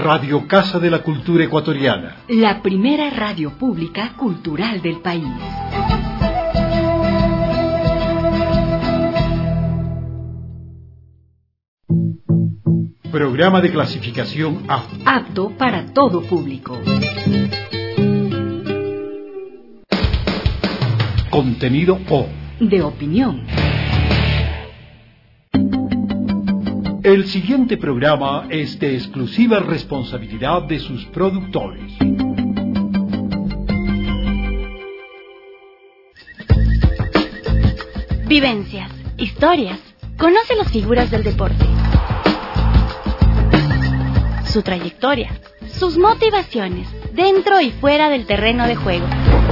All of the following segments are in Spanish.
Radio Casa de la Cultura Ecuatoriana. La primera radio pública cultural del país. Programa de clasificación A. Apto para todo público. Contenido O. De opinión. El siguiente programa es de exclusiva responsabilidad de sus productores. Vivencias, historias. Conoce las figuras del deporte. Su trayectoria, sus motivaciones, dentro y fuera del terreno de juego.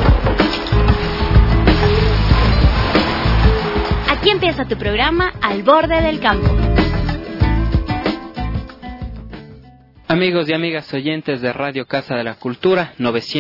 Aquí empieza tu programa Al Borde del Campo. Amigos y amigas oyentes de Radio Casa de la Cultura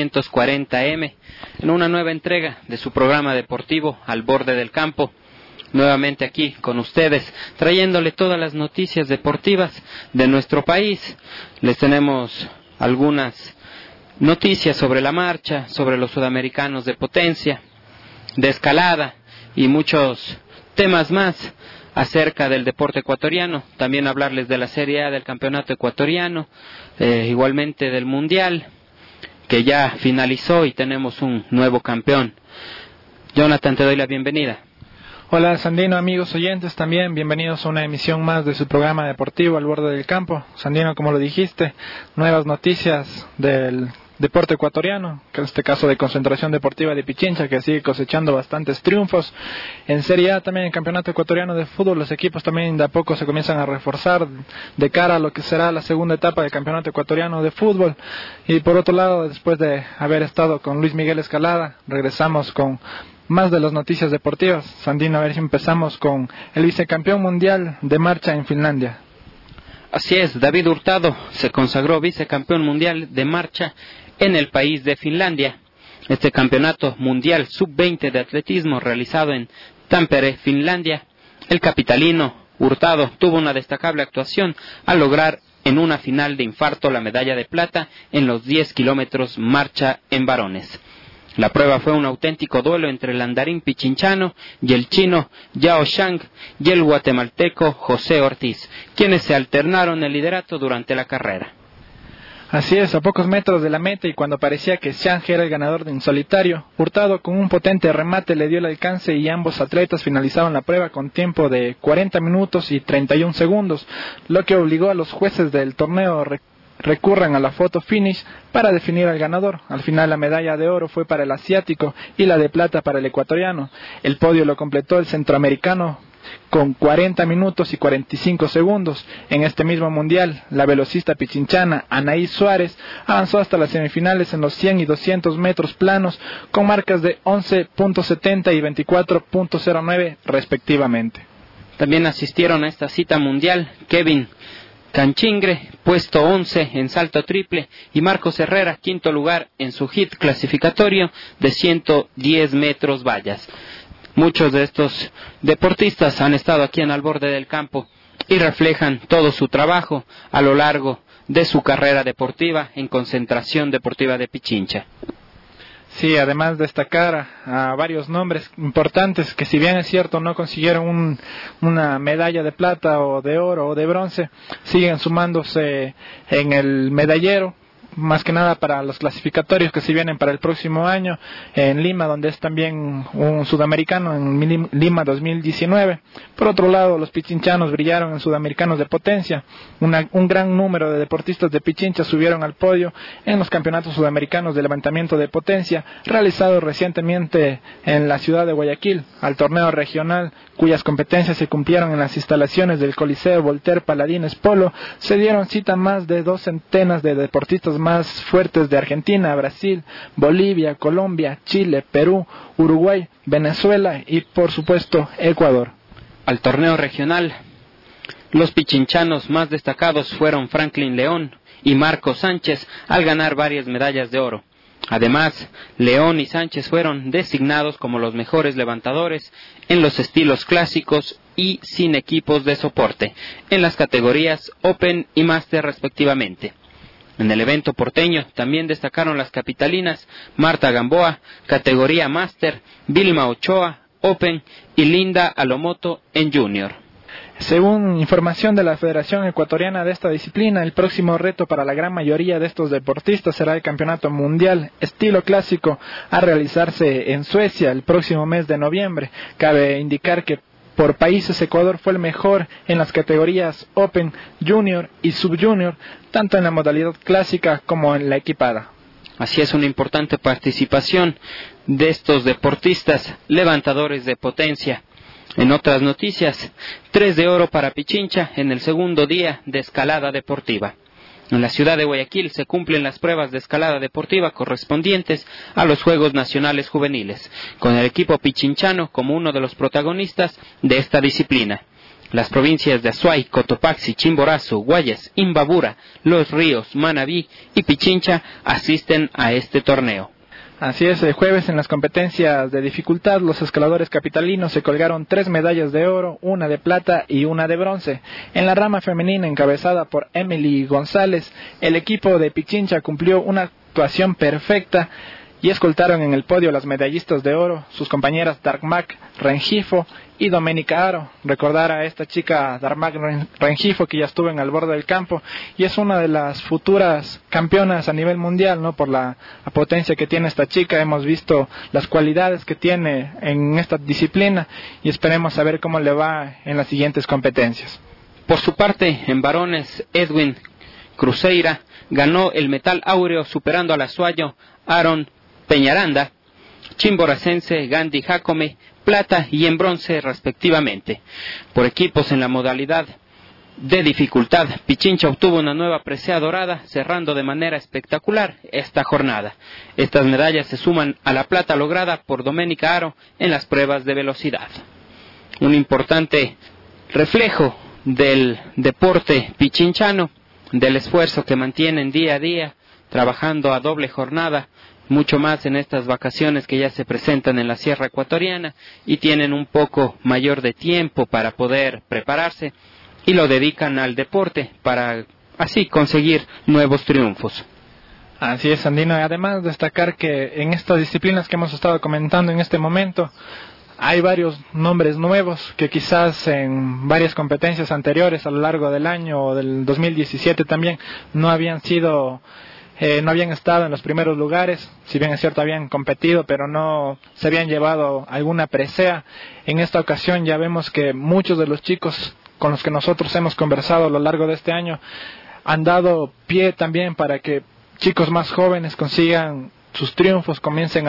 940M, en una nueva entrega de su programa deportivo Al Borde del Campo, nuevamente aquí con ustedes, trayéndole todas las noticias deportivas de nuestro país. Les tenemos algunas noticias sobre la marcha, sobre los sudamericanos de potencia, de escalada y muchos temas más acerca del deporte ecuatoriano. También hablarles de la Serie A del campeonato ecuatoriano, igualmente del Mundial, que ya finalizó y tenemos un nuevo campeón. Jonathan, te doy la bienvenida. Hola Sandino, amigos oyentes también, bienvenidos a una emisión más de su programa deportivo Al Borde del Campo. Sandino, como lo dijiste, nuevas noticias del deporte ecuatoriano, que en este caso de Concentración Deportiva de Pichincha, que sigue cosechando bastantes triunfos. En Serie A también, el campeonato ecuatoriano de fútbol, los equipos también de a poco se comienzan a reforzar de cara a lo que será la segunda etapa del campeonato ecuatoriano de fútbol. Y por otro lado, después de haber estado con Luis Miguel Escalada, regresamos con más de las noticias deportivas. Sandino, a ver si empezamos con el vicecampeón mundial de marcha en Finlandia. Así es, David Hurtado se consagró vicecampeón mundial de marcha en el país de Finlandia. Este campeonato mundial sub-20 de atletismo realizado en Tampere, Finlandia, el capitalino Hurtado tuvo una destacable actuación al lograr en una final de infarto la medalla de plata en los 10 kilómetros marcha en varones. La prueba fue un auténtico duelo entre el andarín pichinchano y el chino Yao Shang y el guatemalteco José Ortiz, quienes se alternaron el liderato durante la carrera. Así es, a pocos metros de la meta y cuando parecía que Shang era el ganador en solitario, Hurtado con un potente remate le dio el alcance y ambos atletas finalizaron la prueba con tiempo de 40 minutos y 31 segundos, lo que obligó a los jueces del torneo recurran a la photo finish para definir al ganador. Al final la medalla de oro fue para el asiático y la de plata para el ecuatoriano. El podio lo completó el centroamericano con 40 minutos y 45 segundos. En este mismo mundial, la velocista pichinchana Anaí Suárez avanzó hasta las semifinales en los 100 y 200 metros planos con marcas de 11.70 y 24.09 respectivamente. También asistieron a esta cita mundial Kevin Canchingre, puesto 11 en salto triple, y Marcos Herrera, quinto lugar en su hit clasificatorio de 110 metros vallas. Muchos de estos deportistas han estado aquí en Al Borde del Campo y reflejan todo su trabajo a lo largo de su carrera deportiva en Concentración Deportiva de Pichincha. Sí, además destacar a varios nombres importantes que, si bien es cierto no consiguieron una medalla de plata o de oro o de bronce, siguen sumándose en el medallero, más que nada para los clasificatorios que se vienen para el próximo año en Lima, donde es también un sudamericano en Lima 2019. Por otro lado, los pichinchanos brillaron en sudamericanos de potencia. Un gran número de deportistas de Pichincha subieron al podio en los campeonatos sudamericanos de levantamiento de potencia realizados recientemente en la ciudad de Guayaquil, al torneo regional cuyas competencias se cumplieron en las instalaciones del Coliseo Voltaire Paladines Polo. Se dieron cita más de 2 centenas de deportistas más fuertes de Argentina, Brasil, Bolivia, Colombia, Chile, Perú, Uruguay, Venezuela y por supuesto Ecuador. Al torneo regional, los pichinchanos más destacados fueron Franklin León y Marco Sánchez al ganar varias medallas de oro. Además, León y Sánchez fueron designados como los mejores levantadores en los estilos clásicos y sin equipos de soporte, en las categorías Open y Master respectivamente. En el evento porteño también destacaron las capitalinas Marta Gamboa, categoría Máster, Vilma Ochoa, Open y Linda Alomoto en Junior. Según información de la Federación Ecuatoriana de esta disciplina, el próximo reto para la gran mayoría de estos deportistas será el Campeonato Mundial Estilo Clásico a realizarse en Suecia el próximo mes de noviembre. Cabe indicar que por países Ecuador fue el mejor en las categorías Open, Junior y Subjunior, tanto en la modalidad clásica como en la equipada. Así es, una importante participación de estos deportistas levantadores de potencia. En otras noticias, 3 de oro para Pichincha en el segundo día de escalada deportiva. En la ciudad de Guayaquil se cumplen las pruebas de escalada deportiva correspondientes a los Juegos Nacionales Juveniles, con el equipo pichinchano como uno de los protagonistas de esta disciplina. Las provincias de Azuay, Cotopaxi, Chimborazo, Guayas, Imbabura, Los Ríos, Manabí y Pichincha asisten a este torneo. Así es, el jueves en las competencias de dificultad, los escaladores capitalinos se colgaron 3 medallas de oro, 1 de plata y 1 de bronce. En la rama femenina encabezada por Emily González, el equipo de Pichincha cumplió una actuación perfecta y escoltaron en el podio las medallistas de oro, sus compañeras Darmac Rengifo y Doménica Aro. Recordar a esta chica Darmac Rengifo, que ya estuvo en el borde del campo y es una de las futuras campeonas a nivel mundial, ¿no? Por la potencia que tiene esta chica. Hemos visto las cualidades que tiene en esta disciplina y esperemos saber cómo le va en las siguientes competencias. Por su parte, en varones, Edwin Cruzeira ganó el metal áureo superando al azuayo Aaron Peñaranda, chimboracense Gandhi Jacome, plata y en bronce respectivamente. Por equipos en la modalidad de dificultad, Pichincha obtuvo una nueva presea dorada, cerrando de manera espectacular esta jornada. Estas medallas se suman a la plata lograda por Doménica Aro en las pruebas de velocidad. Un importante reflejo del deporte pichinchano, del esfuerzo que mantienen día a día, trabajando a doble jornada, mucho más en estas vacaciones que ya se presentan en la Sierra Ecuatoriana y tienen un poco mayor de tiempo para poder prepararse y lo dedican al deporte para así conseguir nuevos triunfos. Así es, Andino. Además, destacar que en estas disciplinas que hemos estado comentando en este momento hay varios nombres nuevos que quizás en varias competencias anteriores a lo largo del año o del 2017 también no habían estado en los primeros lugares. Si bien es cierto habían competido, pero no se habían llevado alguna presea. En esta ocasión ya vemos que muchos de los chicos con los que nosotros hemos conversado a lo largo de este año han dado pie también para que chicos más jóvenes consigan sus triunfos, comiencen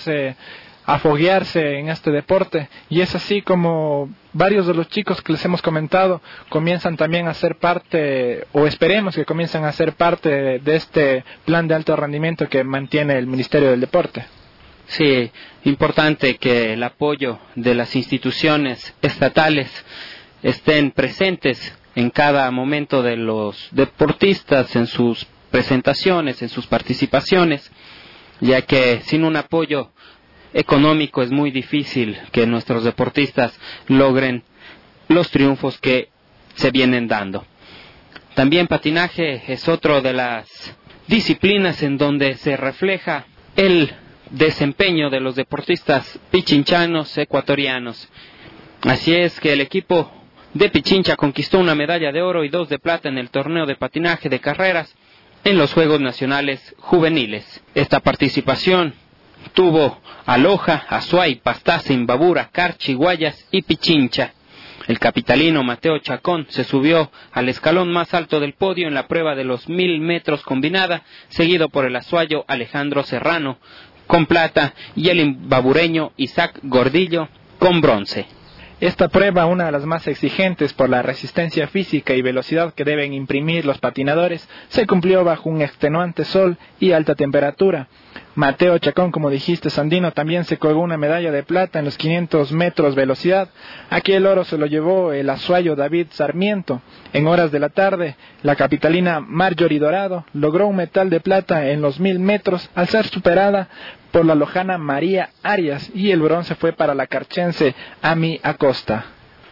a foguearse en este deporte, y es así como varios de los chicos que les hemos comentado comienzan también a ser parte, o esperemos que comiencen a ser parte de este plan de alto rendimiento que mantiene el Ministerio del Deporte. Sí, importante que el apoyo de las instituciones estatales estén presentes en cada momento de los deportistas, en sus presentaciones, en sus participaciones, ya que sin un apoyo económico es muy difícil que nuestros deportistas logren los triunfos que se vienen dando. También patinaje es otro de las disciplinas en donde se refleja el desempeño de los deportistas pichinchanos ecuatorianos. Así es que el equipo de Pichincha conquistó una medalla de oro y 2 de plata en el torneo de patinaje de carreras en los Juegos Nacionales Juveniles. Esta participación tuvo a Loja, Azuay, Pastaza, Imbabura, Carchi, Guayas y Pichincha. El capitalino Mateo Chacón se subió al escalón más alto del podio en la prueba de los 1000 metros combinada, seguido por el azuayo Alejandro Serrano con plata y el imbabureño Isaac Gordillo con bronce. Esta prueba, una de las más exigentes por la resistencia física y velocidad que deben imprimir los patinadores, se cumplió bajo un extenuante sol y alta temperatura. Mateo Chacón, como dijiste, Sandino, también se colgó una medalla de plata en los 500 metros velocidad. Aquí el oro se lo llevó el azuayo David Sarmiento. En horas de la tarde, la capitalina Marjorie Dorado logró un metal de plata en los 1000 metros al ser superada por la lojana María Arias, y el bronce fue para la carchense Ami Acosta.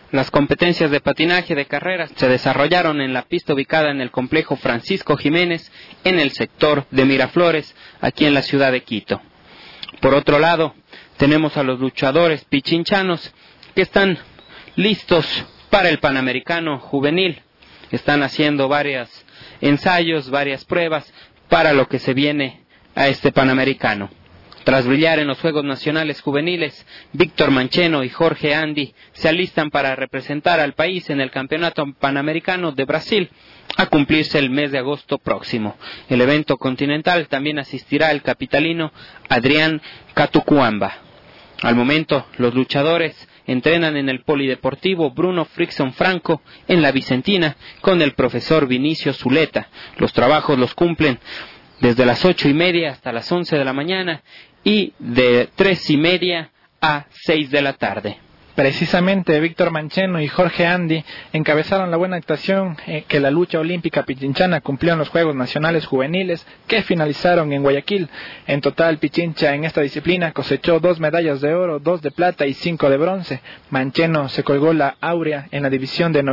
Las competencias de patinaje de carreras se desarrollaron en la pista ubicada en el complejo Francisco Jiménez, en el sector de Miraflores, aquí en la ciudad de Quito. Por otro lado, tenemos a los luchadores pichinchanos que están listos para el Panamericano Juvenil. Están haciendo varios ensayos, varias pruebas para lo que se viene a este Panamericano. Tras brillar en los Juegos Nacionales Juveniles, Víctor Mancheno y Jorge Andy se alistan para representar al país en el Campeonato Panamericano de Brasil, a cumplirse el mes de agosto próximo. El evento continental también asistirá el capitalino Adrián Catucuamba. Al momento, los luchadores entrenan en el Polideportivo Bruno Frickson Franco, en La Vicentina, con el profesor Vinicio Zuleta. Los trabajos los cumplen desde las 8:30 hasta las 11 de la mañana y de 3:30 a 6 de la tarde. Precisamente Víctor Mancheno y Jorge Andy encabezaron la buena actuación que la lucha olímpica pichinchana cumplió en los Juegos Nacionales Juveniles que finalizaron en Guayaquil. En total, Pichincha en esta disciplina cosechó 2 medallas de oro, 2 de plata y 5 de bronce. Mancheno se colgó la áurea en la división de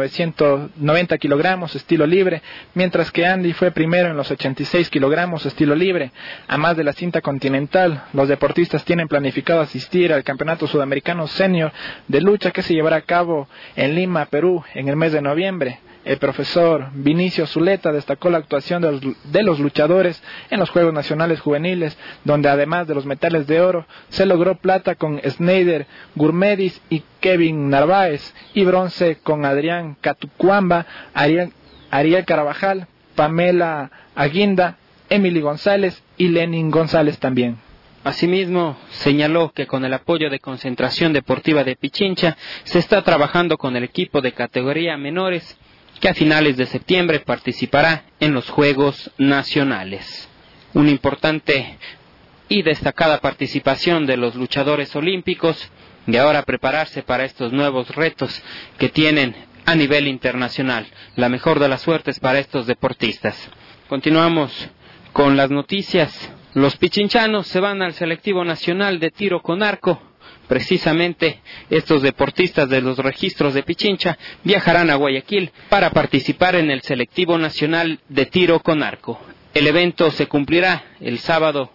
990 kilogramos estilo libre, mientras que Andy fue primero en los 86 kilogramos estilo libre. A más de la cinta continental, los deportistas tienen planificado asistir al Campeonato Sudamericano Senior de lucha que se llevará a cabo en Lima, Perú, en el mes de noviembre. El profesor Vinicio Zuleta destacó la actuación de los luchadores en los Juegos Nacionales Juveniles, donde además de los metales de oro, se logró plata con Snyder Gurmedis y Kevin Narváez, y bronce con Adrián Catucuamba, Ariel Carabajal, Pamela Aguinda, Emily González y Lenin González también. Asimismo, señaló que con el apoyo de Concentración Deportiva de Pichincha se está trabajando con el equipo de categoría menores que a finales de septiembre participará en los Juegos Nacionales. Una importante y destacada participación de los luchadores olímpicos y ahora prepararse para estos nuevos retos que tienen a nivel internacional. La mejor de las suertes para estos deportistas. Continuamos con las noticias. Los pichinchanos se van al selectivo nacional de tiro con arco. Precisamente estos deportistas de los registros de Pichincha viajarán a Guayaquil para participar en el selectivo nacional de tiro con arco. El evento se cumplirá el sábado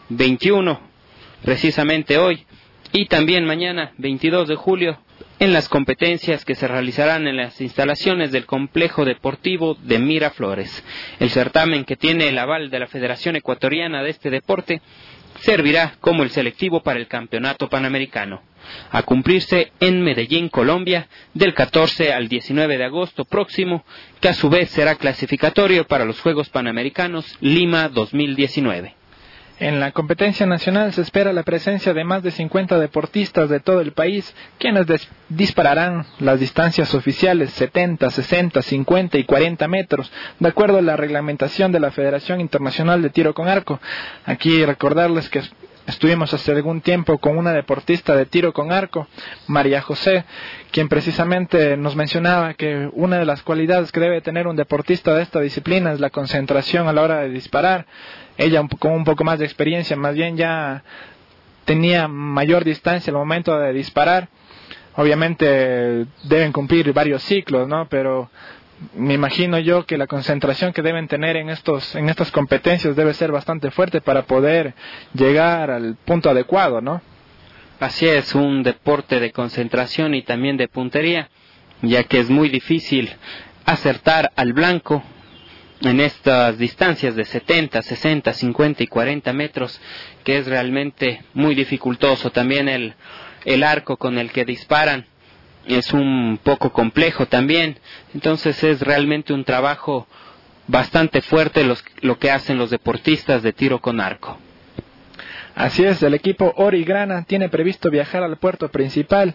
21, precisamente hoy, y también mañana 22 de julio, en las competencias que se realizarán en las instalaciones del Complejo Deportivo de Miraflores. El certamen, que tiene el aval de la Federación Ecuatoriana de este deporte, servirá como el selectivo para el Campeonato Panamericano, a cumplirse en Medellín, Colombia, del 14 al 19 de agosto próximo, que a su vez será clasificatorio para los Juegos Panamericanos Lima 2019. En la competencia nacional se espera la presencia de más de 50 deportistas de todo el país, quienes dispararán las distancias oficiales 70, 60, 50 y 40 metros, de acuerdo a la reglamentación de la Federación Internacional de Tiro con Arco. Aquí recordarles que estuvimos hace algún tiempo con una deportista de tiro con arco, María José, quien precisamente nos mencionaba que una de las cualidades que debe tener un deportista de esta disciplina es la concentración a la hora de disparar. Ella, con un poco más de experiencia, más bien ya tenía mayor distancia al momento de disparar. Obviamente deben cumplir varios ciclos, ¿no? Pero me imagino yo que la concentración que deben tener en estas competencias debe ser bastante fuerte para poder llegar al punto adecuado, ¿no? Así es, un deporte de concentración y también de puntería, ya que es muy difícil acertar al blanco en estas distancias de 70, 60, 50 y 40 metros, que es realmente muy dificultoso. También el arco con el que disparan es un poco complejo también, entonces es realmente un trabajo bastante fuerte lo que hacen los deportistas de tiro con arco. Así es, el equipo Oro y Grana tiene previsto viajar al puerto principal.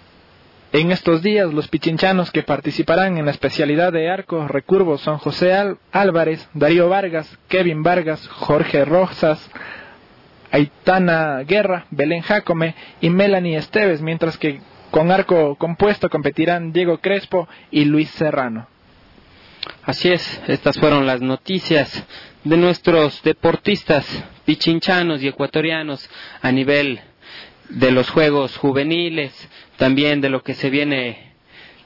En estos días, los pichinchanos que participarán en la especialidad de arco recurvo son José Álvarez, Darío Vargas, Kevin Vargas, Jorge Rosas, Aitana Guerra, Belén Jacome y Melanie Esteves, mientras que con arco compuesto competirán Diego Crespo y Luis Serrano. Así es, estas fueron las noticias de nuestros deportistas pichinchanos y ecuatorianos a nivel de los Juegos Juveniles, también de lo que se viene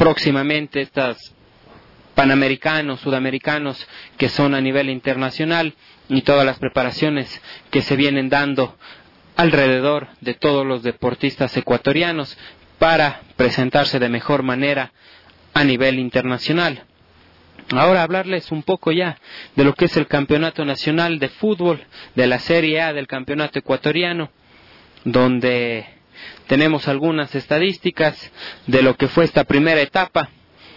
próximamente estas panamericanos, sudamericanos, que son a nivel internacional, y todas las preparaciones que se vienen dando alrededor de todos los deportistas ecuatorianos para presentarse de mejor manera a nivel internacional. Ahora hablarles un poco ya de lo que es el Campeonato Nacional de Fútbol, de la Serie A del Campeonato Ecuatoriano, donde tenemos algunas estadísticas de lo que fue esta primera etapa.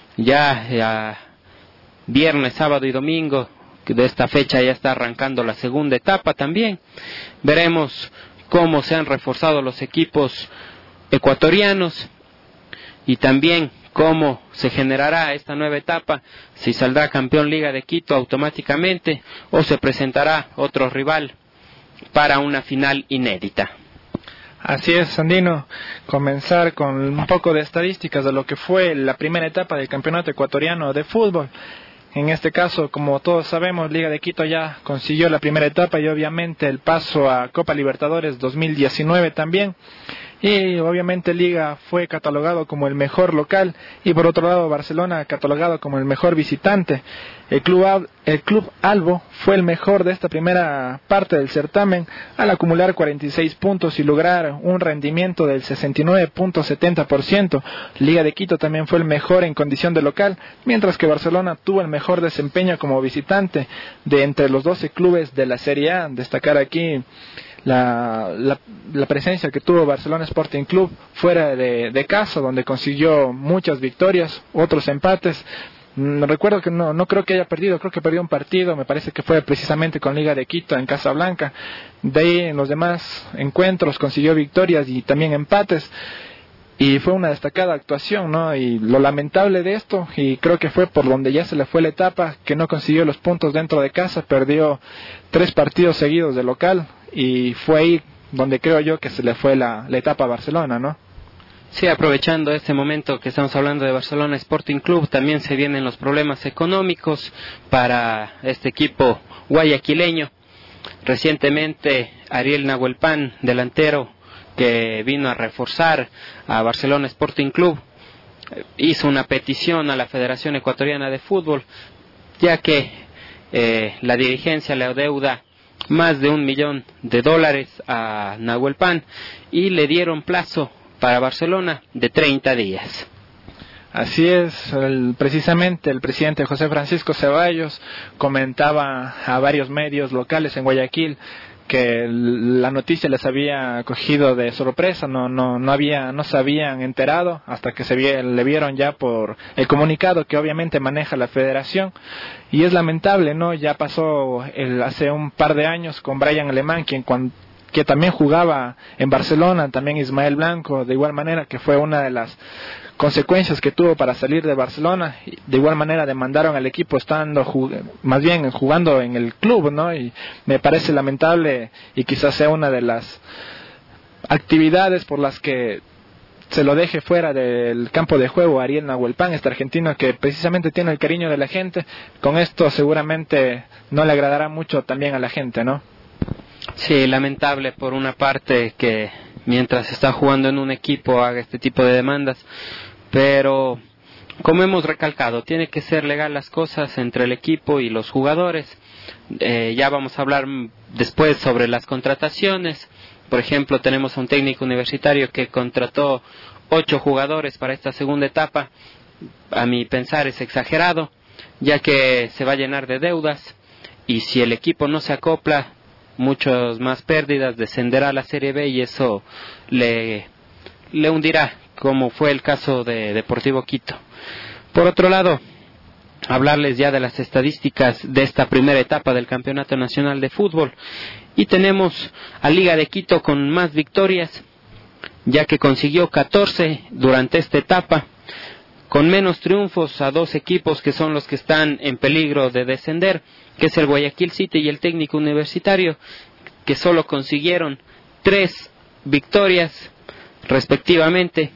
Ya viernes, sábado y domingo de esta fecha ya está arrancando la segunda etapa también. Veremos cómo se han reforzado los equipos ecuatorianos y también cómo se generará esta nueva etapa, si saldrá campeón Liga de Quito automáticamente o se presentará otro rival para una final inédita. Así es, Sandino. Comenzar con un poco de estadísticas de lo que fue la primera etapa del Campeonato Ecuatoriano de Fútbol. En este caso, como todos sabemos, Liga de Quito ya consiguió la primera etapa y obviamente el paso a Copa Libertadores 2019 también. Y obviamente Liga fue catalogado como el mejor local y por otro lado Barcelona catalogado como el mejor visitante. El club Albo fue el mejor de esta primera parte del certamen al acumular 46 puntos y lograr un rendimiento del 69.70%. Liga de Quito también fue el mejor en condición de local, mientras que Barcelona tuvo el mejor desempeño como visitante de entre los 12 clubes de la Serie A. Destacar aquí la presencia que tuvo Barcelona Sporting Club fuera de casa, donde consiguió muchas victorias, otros empates. Recuerdo que no creo que haya perdido, creo que perdió un partido, me parece que fue precisamente con Liga de Quito en Casablanca. De ahí en los demás encuentros consiguió victorias y también empates. Y fue una destacada actuación, ¿no? Y lo lamentable de esto, y creo que fue por donde ya se le fue la etapa, que no consiguió los puntos dentro de casa, perdió 3 partidos seguidos de local, y fue ahí donde creo yo que se le fue la etapa a Barcelona, ¿no? Sí, aprovechando este momento que estamos hablando de Barcelona Sporting Club, también se vienen los problemas económicos para este equipo guayaquileño. Recientemente Ariel Nahuelpan, delantero que vino a reforzar a Barcelona Sporting Club, hizo una petición a la Federación Ecuatoriana de Fútbol, ya que la dirigencia le adeuda más de $1 millón a Nahuelpan y le dieron plazo para Barcelona de 30 días. Así es, precisamente el presidente José Francisco Ceballos comentaba a varios medios locales en Guayaquil que la noticia les había cogido de sorpresa, no se habían enterado hasta que le vieron ya por el comunicado que obviamente maneja la federación, y es lamentable, ¿no? Ya pasó hace un par de años con Brian Alemán, que también jugaba en Barcelona, también Ismael Blanco, de igual manera, que fue una de las consecuencias que tuvo para salir de Barcelona. De igual manera demandaron al equipo más bien jugando en el club, ¿no? Y me parece lamentable, y quizás sea una de las actividades por las que se lo deje fuera del campo de juego Ariel Nahuelpan, este argentino que precisamente tiene el cariño de la gente. Con esto seguramente no le agradará mucho también a la gente, ¿no? Sí, lamentable por una parte que mientras está jugando en un equipo haga este tipo de demandas, pero como hemos recalcado, tiene que ser legal las cosas entre el equipo y los jugadores. Ya vamos a hablar después sobre las contrataciones. Por ejemplo, tenemos a un técnico universitario que contrató 8 jugadores para esta segunda etapa. A mi pensar es exagerado, ya que se va a llenar de deudas, y si el equipo no se acopla, muchas más pérdidas, descenderá a la Serie B y eso le hundirá, como fue el caso de Deportivo Quito. Por otro lado, hablarles ya de las estadísticas de esta primera etapa del Campeonato Nacional de Fútbol, y tenemos a Liga de Quito con más victorias, ya que consiguió 14 durante esta etapa, con menos triunfos a 2 equipos que son los que están en peligro de descender, que es el Guayaquil City y el Técnico Universitario, que solo consiguieron 3 victorias respectivamente.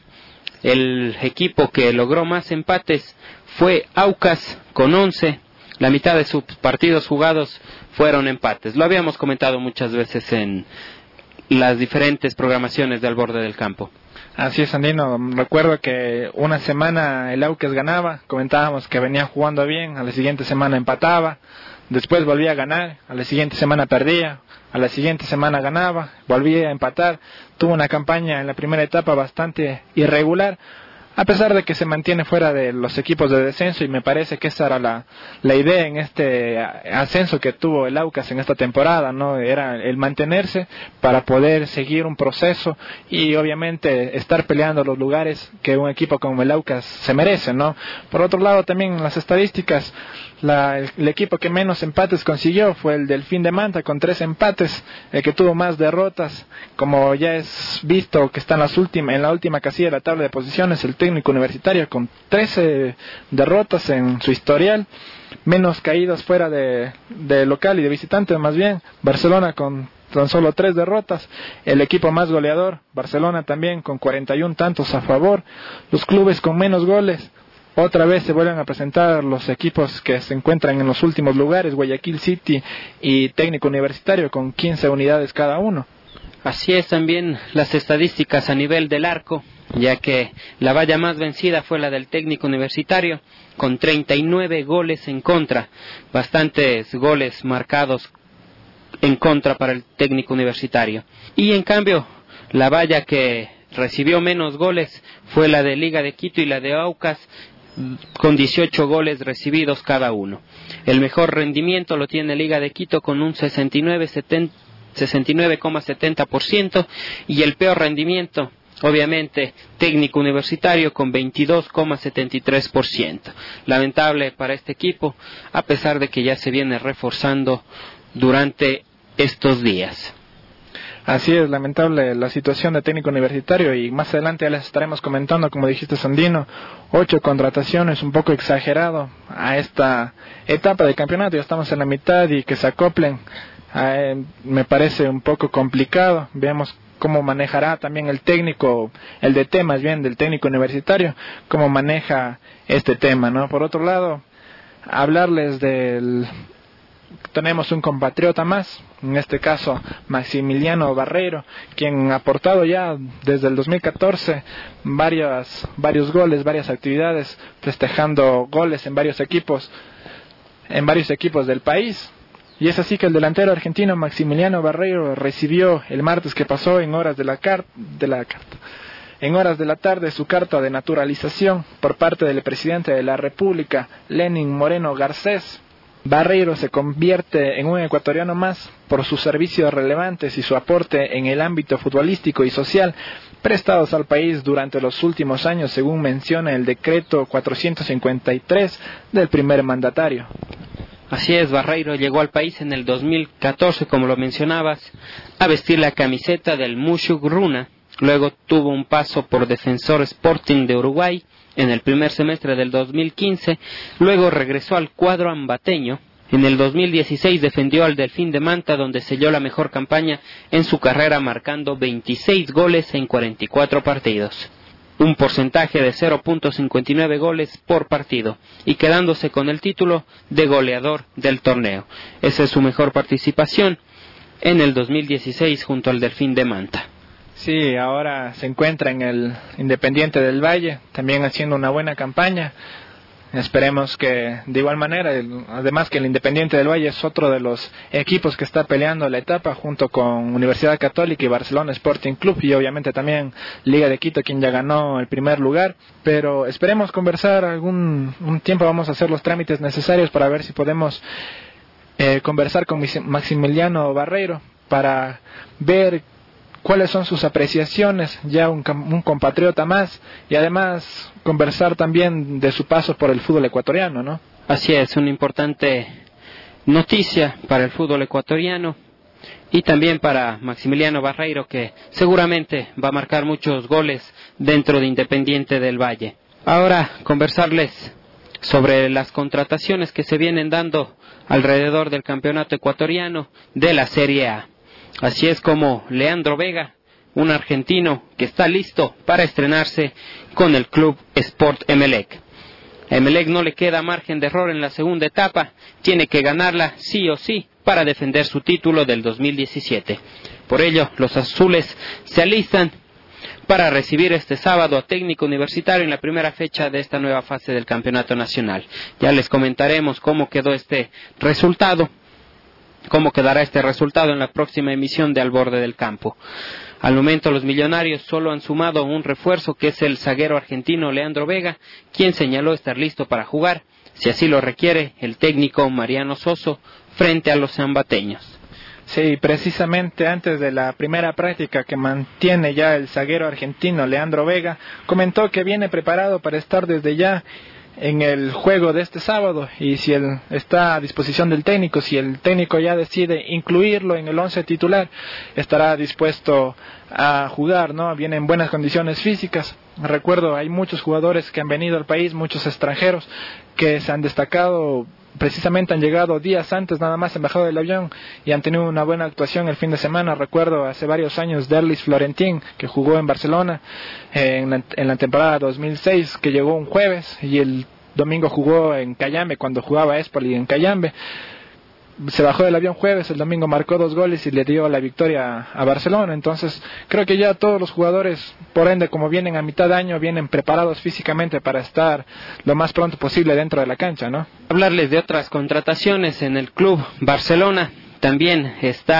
El equipo que logró más empates fue Aucas con 11, la mitad de sus partidos jugados fueron empates. Lo habíamos comentado muchas veces en las diferentes programaciones del borde del campo. Así es, Andino. Recuerdo que una semana el Aucas ganaba, comentábamos que venía jugando bien, a la siguiente semana empataba, después volvía a ganar, a la siguiente semana perdía, a la siguiente semana ganaba, volvía a empatar. Tuvo una campaña en la primera etapa bastante irregular, a pesar de que se mantiene fuera de los equipos de descenso, y me parece que esa era la idea en este ascenso que tuvo el Aucas en esta temporada, ¿no? Era el mantenerse para poder seguir un proceso y obviamente estar peleando los lugares que un equipo como el Aucas se merece, ¿no? Por otro lado, también en las estadísticas, el equipo que menos empates consiguió fue el Delfín de Manta, con 3 empates, el que tuvo más derrotas, como ya es visto que está en la última casilla de la tabla de posiciones, el Técnico Universitario, con 13 derrotas en su historial, menos caídas fuera de local y de visitante, más bien Barcelona con tan solo 3 derrotas, el equipo más goleador, Barcelona también con 41 tantos a favor. Los clubes con menos goles, otra vez se vuelven a presentar los equipos que se encuentran en los últimos lugares, Guayaquil City y Técnico Universitario, con 15 unidades cada uno. Así es también las estadísticas a nivel del arco, ya que la valla más vencida fue la del Técnico Universitario, con 39 goles en contra, bastantes goles marcados en contra para el Técnico Universitario. Y en cambio, la valla que recibió menos goles fue la de Liga de Quito y la de Aucas, con 18 goles recibidos cada uno. El mejor rendimiento lo tiene Liga de Quito con un 69,70%, y el peor rendimiento, obviamente, Técnico Universitario con 22,73%. Lamentable para este equipo, a pesar de que ya se viene reforzando durante estos días. Así es, lamentable la situación de Técnico Universitario, y más adelante ya les estaremos comentando, como dijiste, Sandino, 8 contrataciones, un poco exagerado a esta etapa de campeonato. Ya estamos en la mitad y que se acoplen me parece un poco complicado. Veamos cómo manejará también el técnico, el DT más bien del Técnico Universitario, cómo maneja este tema, ¿no? Por otro lado, hablarles tenemos un compatriota más, en este caso Maximiliano Barreiro, quien ha aportado ya desde el 2014 varios goles, varias actividades, festejando goles en varios equipos del país. Y es así que el delantero argentino Maximiliano Barreiro recibió el martes que pasó, en horas de la tarde, su carta de naturalización por parte del presidente de la República, Lenín Moreno Garcés. Barreiro se convierte en un ecuatoriano más por sus servicios relevantes y su aporte en el ámbito futbolístico y social prestados al país durante los últimos años, según menciona el decreto 453 del primer mandatario. Así es, Barreiro llegó al país en el 2014, como lo mencionabas, a vestir la camiseta del Mushuk Runa. Luego tuvo un paso por Defensor Sporting de Uruguay en el primer semestre del 2015, luego regresó al cuadro ambateño. En el 2016 defendió al Delfín de Manta, donde selló la mejor campaña en su carrera, marcando 26 goles en 44 partidos. Un porcentaje de 0.59 goles por partido, y quedándose con el título de goleador del torneo. Esa es su mejor participación en el 2016 junto al Delfín de Manta. Sí, ahora se encuentra en el Independiente del Valle, también haciendo una buena campaña. Esperemos que de igual manera, además que el Independiente del Valle es otro de los equipos que está peleando la etapa junto con Universidad Católica y Barcelona Sporting Club, y obviamente también Liga de Quito, quien ya ganó el primer lugar. Pero esperemos conversar un tiempo, vamos a hacer los trámites necesarios para ver si podemos conversar con Maximiliano Barreiro para ver cuáles son sus apreciaciones, ya un compatriota más, y además conversar también de su paso por el fútbol ecuatoriano, ¿no? Así es, una importante noticia para el fútbol ecuatoriano y también para Maximiliano Barreiro, que seguramente va a marcar muchos goles dentro de Independiente del Valle. Ahora conversarles sobre las contrataciones que se vienen dando alrededor del campeonato ecuatoriano de la Serie A. Así es como Leandro Vega, un argentino que está listo para estrenarse con el club Sport Emelec. A Emelec no le queda margen de error en la segunda etapa, tiene que ganarla sí o sí para defender su título del 2017. Por ello, los azules se alistan para recibir este sábado a Técnico Universitario en la primera fecha de esta nueva fase del Campeonato Nacional. Ya les comentaremos cómo quedó este resultado, cómo quedará este resultado en la próxima emisión de Al Borde del Campo. Al momento los millonarios solo han sumado un refuerzo, que es el zaguero argentino Leandro Vega, quien señaló estar listo para jugar, si así lo requiere, el técnico Mariano Soso frente a los zambateños. Sí, precisamente antes de la primera práctica que mantiene ya el zaguero argentino Leandro Vega, comentó que viene preparado para estar desde ya en el juego de este sábado, y si él está a disposición del técnico, si el técnico ya decide incluirlo en el 11 titular, estará dispuesto a jugar, ¿no? Viene en buenas condiciones físicas. Recuerdo, hay muchos jugadores que han venido al país, muchos extranjeros que se han destacado, precisamente han llegado días antes nada más, han bajado del avión y han tenido una buena actuación el fin de semana. Recuerdo hace varios años Derlis Florentín, que jugó en Barcelona en la temporada 2006, que llegó un jueves y el domingo jugó en Cayambe, cuando jugaba Espoli en Cayambe. Se bajó del avión jueves, el domingo marcó 2 goles y le dio la victoria a Barcelona. Entonces creo que ya todos los jugadores, por ende, como vienen a mitad de año, vienen preparados físicamente para estar lo más pronto posible dentro de la cancha, ¿no? Hablarles de otras contrataciones en el club Barcelona. También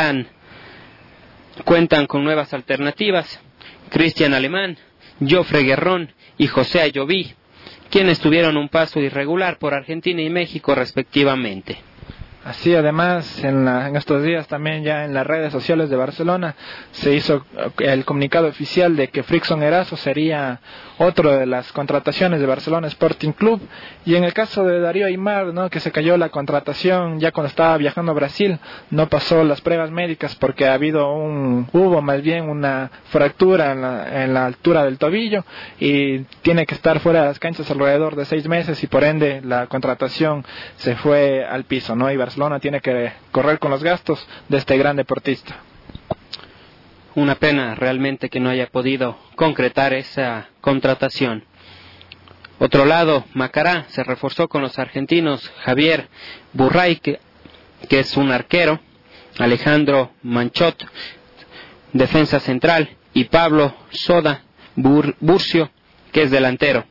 cuentan con nuevas alternativas: Cristian Alemán, Jofre Guerrón y José Ayoví, quienes tuvieron un paso irregular por Argentina y México respectivamente. Así, además, en estos días también ya en las redes sociales de Barcelona se hizo el comunicado oficial de que Frickson Erazo sería otro de las contrataciones de Barcelona Sporting Club. Y en el caso de Darío Aimar, ¿no?, que se cayó la contratación ya cuando estaba viajando a Brasil, no pasó las pruebas médicas porque hubo más bien una fractura en la altura del tobillo y tiene que estar fuera de las canchas alrededor de 6 meses, y por ende la contratación se fue al piso, ¿no? Y Barcelona tiene que correr con los gastos de este gran deportista. Una pena realmente que no haya podido concretar esa contratación. Otro lado, Macará se reforzó con los argentinos Javier Burray, que es un arquero, Alejandro Manchot, defensa central, y Pablo Soda Burcio, que es delantero.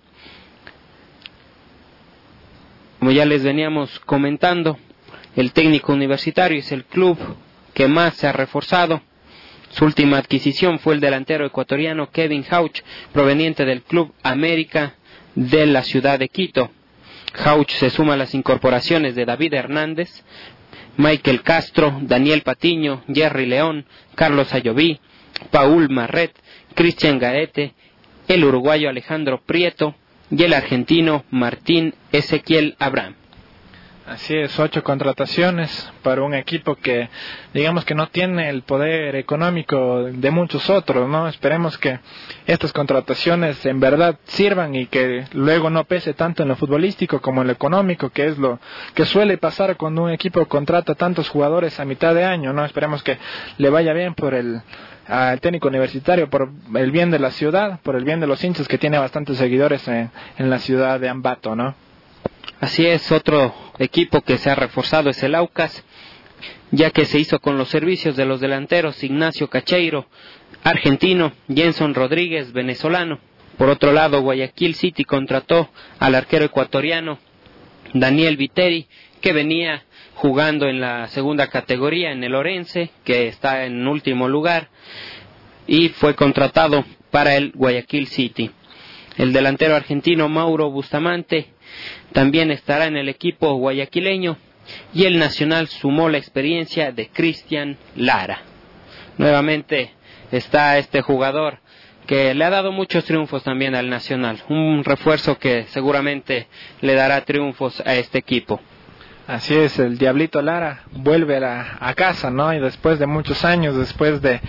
Como ya les veníamos comentando, el Técnico Universitario es el club que más se ha reforzado. Su última adquisición fue el delantero ecuatoriano Kevin Hauch, proveniente del Club América de la ciudad de Quito. Hauch se suma a las incorporaciones de David Hernández, Michael Castro, Daniel Patiño, Jerry León, Carlos Ayoví, Paul Marret, Cristian Gaete, el uruguayo Alejandro Prieto y el argentino Martín Ezequiel Abraham. Así es, 8 contrataciones para un equipo que, digamos, que no tiene el poder económico de muchos otros, ¿no? Esperemos que estas contrataciones en verdad sirvan y que luego no pese tanto en lo futbolístico como en lo económico, que es lo que suele pasar cuando un equipo contrata tantos jugadores a mitad de año, ¿no? Esperemos que le vaya bien al técnico universitario, por el bien de la ciudad, por el bien de los hinchas, que tiene bastantes seguidores en la ciudad de Ambato, ¿no? Así es, otro equipo que se ha reforzado es el Aucas, ya que se hizo con los servicios de los delanteros Ignacio Cacheiro, argentino, Jenson Rodríguez, venezolano. Por otro lado, Guayaquil City contrató al arquero ecuatoriano Daniel Viteri, que venía jugando en la segunda categoría en el Orense, que está en último lugar, y fue contratado para el Guayaquil City. El delantero argentino Mauro Bustamante también estará en el equipo guayaquileño, y el Nacional sumó la experiencia de Cristian Lara. Nuevamente está este jugador que le ha dado muchos triunfos también al Nacional, un refuerzo que seguramente le dará triunfos a este equipo. Así es, el Diablito Lara vuelve a casa, ¿no? Y después de muchos años, después de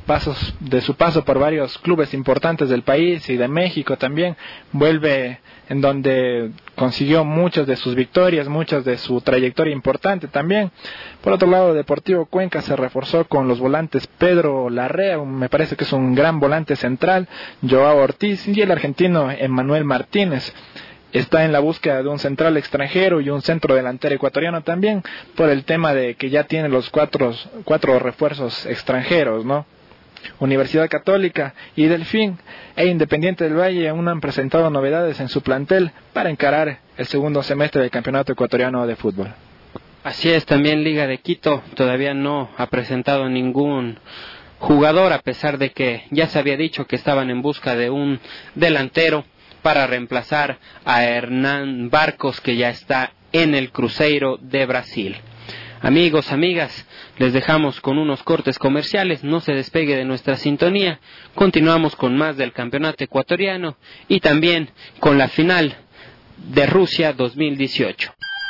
su paso por varios clubes importantes del país y de México también, vuelve en donde consiguió muchas de sus victorias, muchas de su trayectoria importante también. Por otro lado, Deportivo Cuenca se reforzó con los volantes Pedro Larrea, me parece que es un gran volante central, Joao Ortiz, y el argentino Emmanuel Martínez. está en la búsqueda de un central extranjero y un centro delantero ecuatoriano también, por el tema de que ya tiene los cuatro refuerzos extranjeros, ¿no? Universidad Católica y Delfín e Independiente del Valle aún han presentado novedades en su plantel para encarar el segundo semestre del Campeonato Ecuatoriano de Fútbol. Así es, también Liga de Quito todavía no ha presentado ningún jugador, a pesar de que ya se había dicho que estaban en busca de un delantero para reemplazar a Hernán Barcos, que ya está en el Cruzeiro de Brasil. Amigos, amigas, les dejamos con unos cortes comerciales, no se despegue de nuestra sintonía, continuamos con más del Campeonato Ecuatoriano y también con la final de Rusia 2018.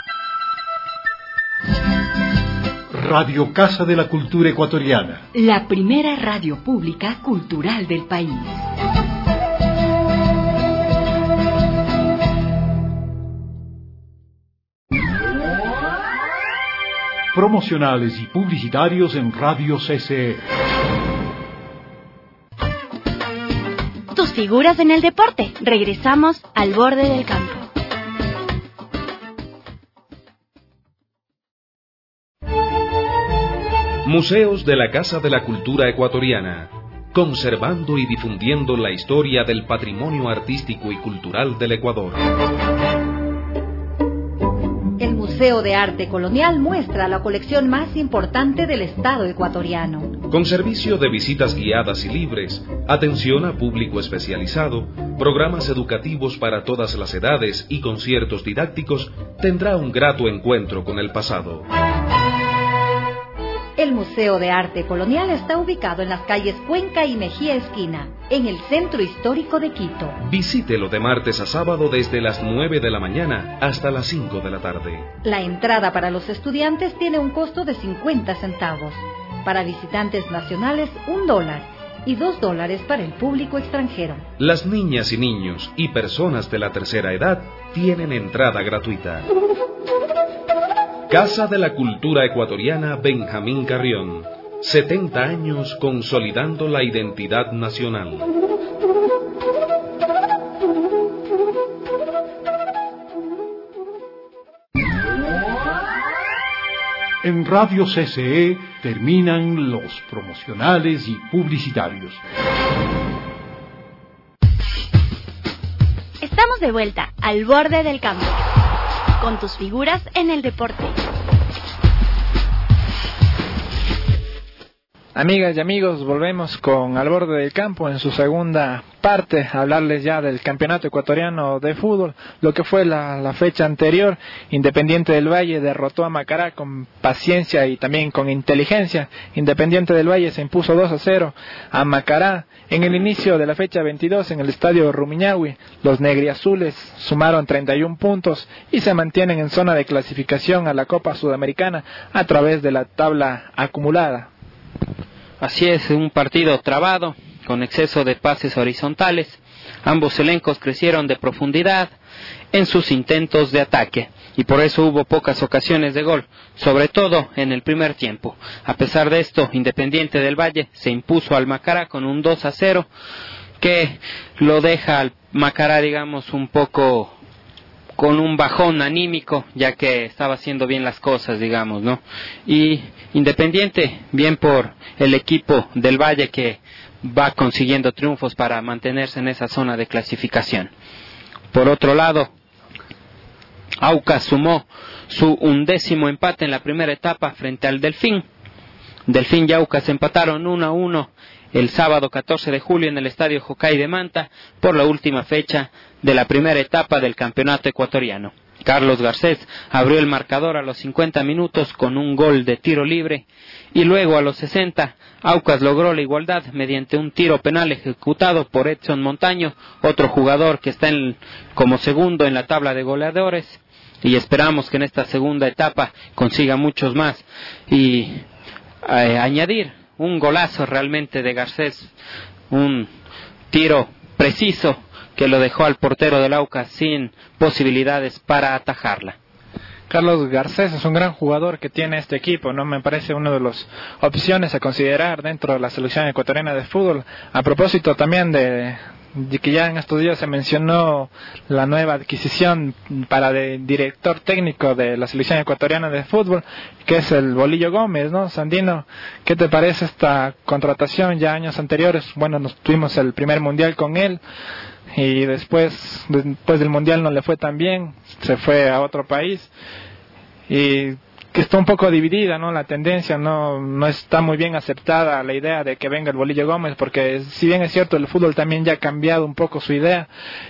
Radio Casa de la Cultura Ecuatoriana. La primera radio pública cultural del país. Promocionales y publicitarios en Radio CCE. Tus figuras en el deporte. Regresamos al borde del campo. Museos de la Casa de la Cultura Ecuatoriana, conservando y difundiendo la historia del patrimonio artístico y cultural del Ecuador. El Museo de Arte Colonial muestra la colección más importante del Estado ecuatoriano. Con servicio de visitas guiadas y libres, atención a público especializado, programas educativos para todas las edades y conciertos didácticos, tendrá un grato encuentro con el pasado. El Museo de Arte Colonial está ubicado en las calles Cuenca y Mejía Esquina, en el centro histórico de Quito. Visítelo de martes a sábado desde las 9 de la mañana hasta las 5 de la tarde. La entrada para los estudiantes tiene un costo de 50 centavos. Para visitantes nacionales, $1 y $2 para el público extranjero. Las niñas y niños y personas de la tercera edad tienen entrada gratuita. Casa de la Cultura Ecuatoriana Benjamín Carrión, 70 años consolidando la identidad nacional. En Radio CCE terminan los promocionales y publicitarios. Estamos de vuelta al borde del campo, con tus figuras en el deporte. Amigas y amigos, volvemos con Al Borde del Campo en su segunda parte, a hablarles ya del Campeonato Ecuatoriano de Fútbol, lo que fue la fecha anterior. Independiente del Valle derrotó a Macará con paciencia y también con inteligencia. Independiente del Valle se impuso 2-0 a Macará. En el inicio de la fecha 22 en el estadio Rumiñahui, los negriazules sumaron 31 puntos y se mantienen en zona de clasificación a la Copa Sudamericana a través de la tabla acumulada. Así es, un partido trabado, con exceso de pases horizontales. Ambos elencos crecieron de profundidad en sus intentos de ataque, y por eso hubo pocas ocasiones de gol, sobre todo en el primer tiempo. A pesar de esto, Independiente del Valle se impuso al Macará con un 2-0, que lo deja al Macará, digamos, un poco con un bajón anímico, ya que estaba haciendo bien las cosas, digamos, ¿no? Y Independiente, bien por el equipo del Valle, que va consiguiendo triunfos para mantenerse en esa zona de clasificación. Por otro lado, Aucas sumó su 11º empate en la primera etapa frente al Delfín. Delfín y Aucas empataron 1-1 el sábado 14 de julio en el estadio Jocay de Manta por la última fecha de la primera etapa del campeonato ecuatoriano. Carlos Garcés abrió el marcador a los 50 minutos con un gol de tiro libre, y luego a los 60 Aucas logró la igualdad mediante un tiro penal ejecutado por Edson Montaño, otro jugador que está como segundo en la tabla de goleadores, y esperamos que en esta segunda etapa consiga muchos más y añadir un golazo realmente de Garcés, un tiro preciso que lo dejó al portero del Aucas sin posibilidades para atajarla. Carlos Garcés es un gran jugador que tiene este equipo, ¿no? Me parece una de las opciones a considerar dentro de la selección ecuatoriana de fútbol. A propósito también de de que ya en estos días se mencionó la nueva adquisición para el director técnico de la selección ecuatoriana de fútbol, que es el Bolillo Gómez, ¿no? Sandino, ¿qué te parece esta contratación? Ya años anteriores, bueno, nos tuvimos el primer mundial con él, y después del mundial no le fue tan bien, se fue a otro país, y que está un poco dividida, ¿no? La tendencia no está muy bien aceptada la idea de que venga el Bolillo Gómez, porque si bien es cierto, el fútbol también ya ha cambiado un poco su idea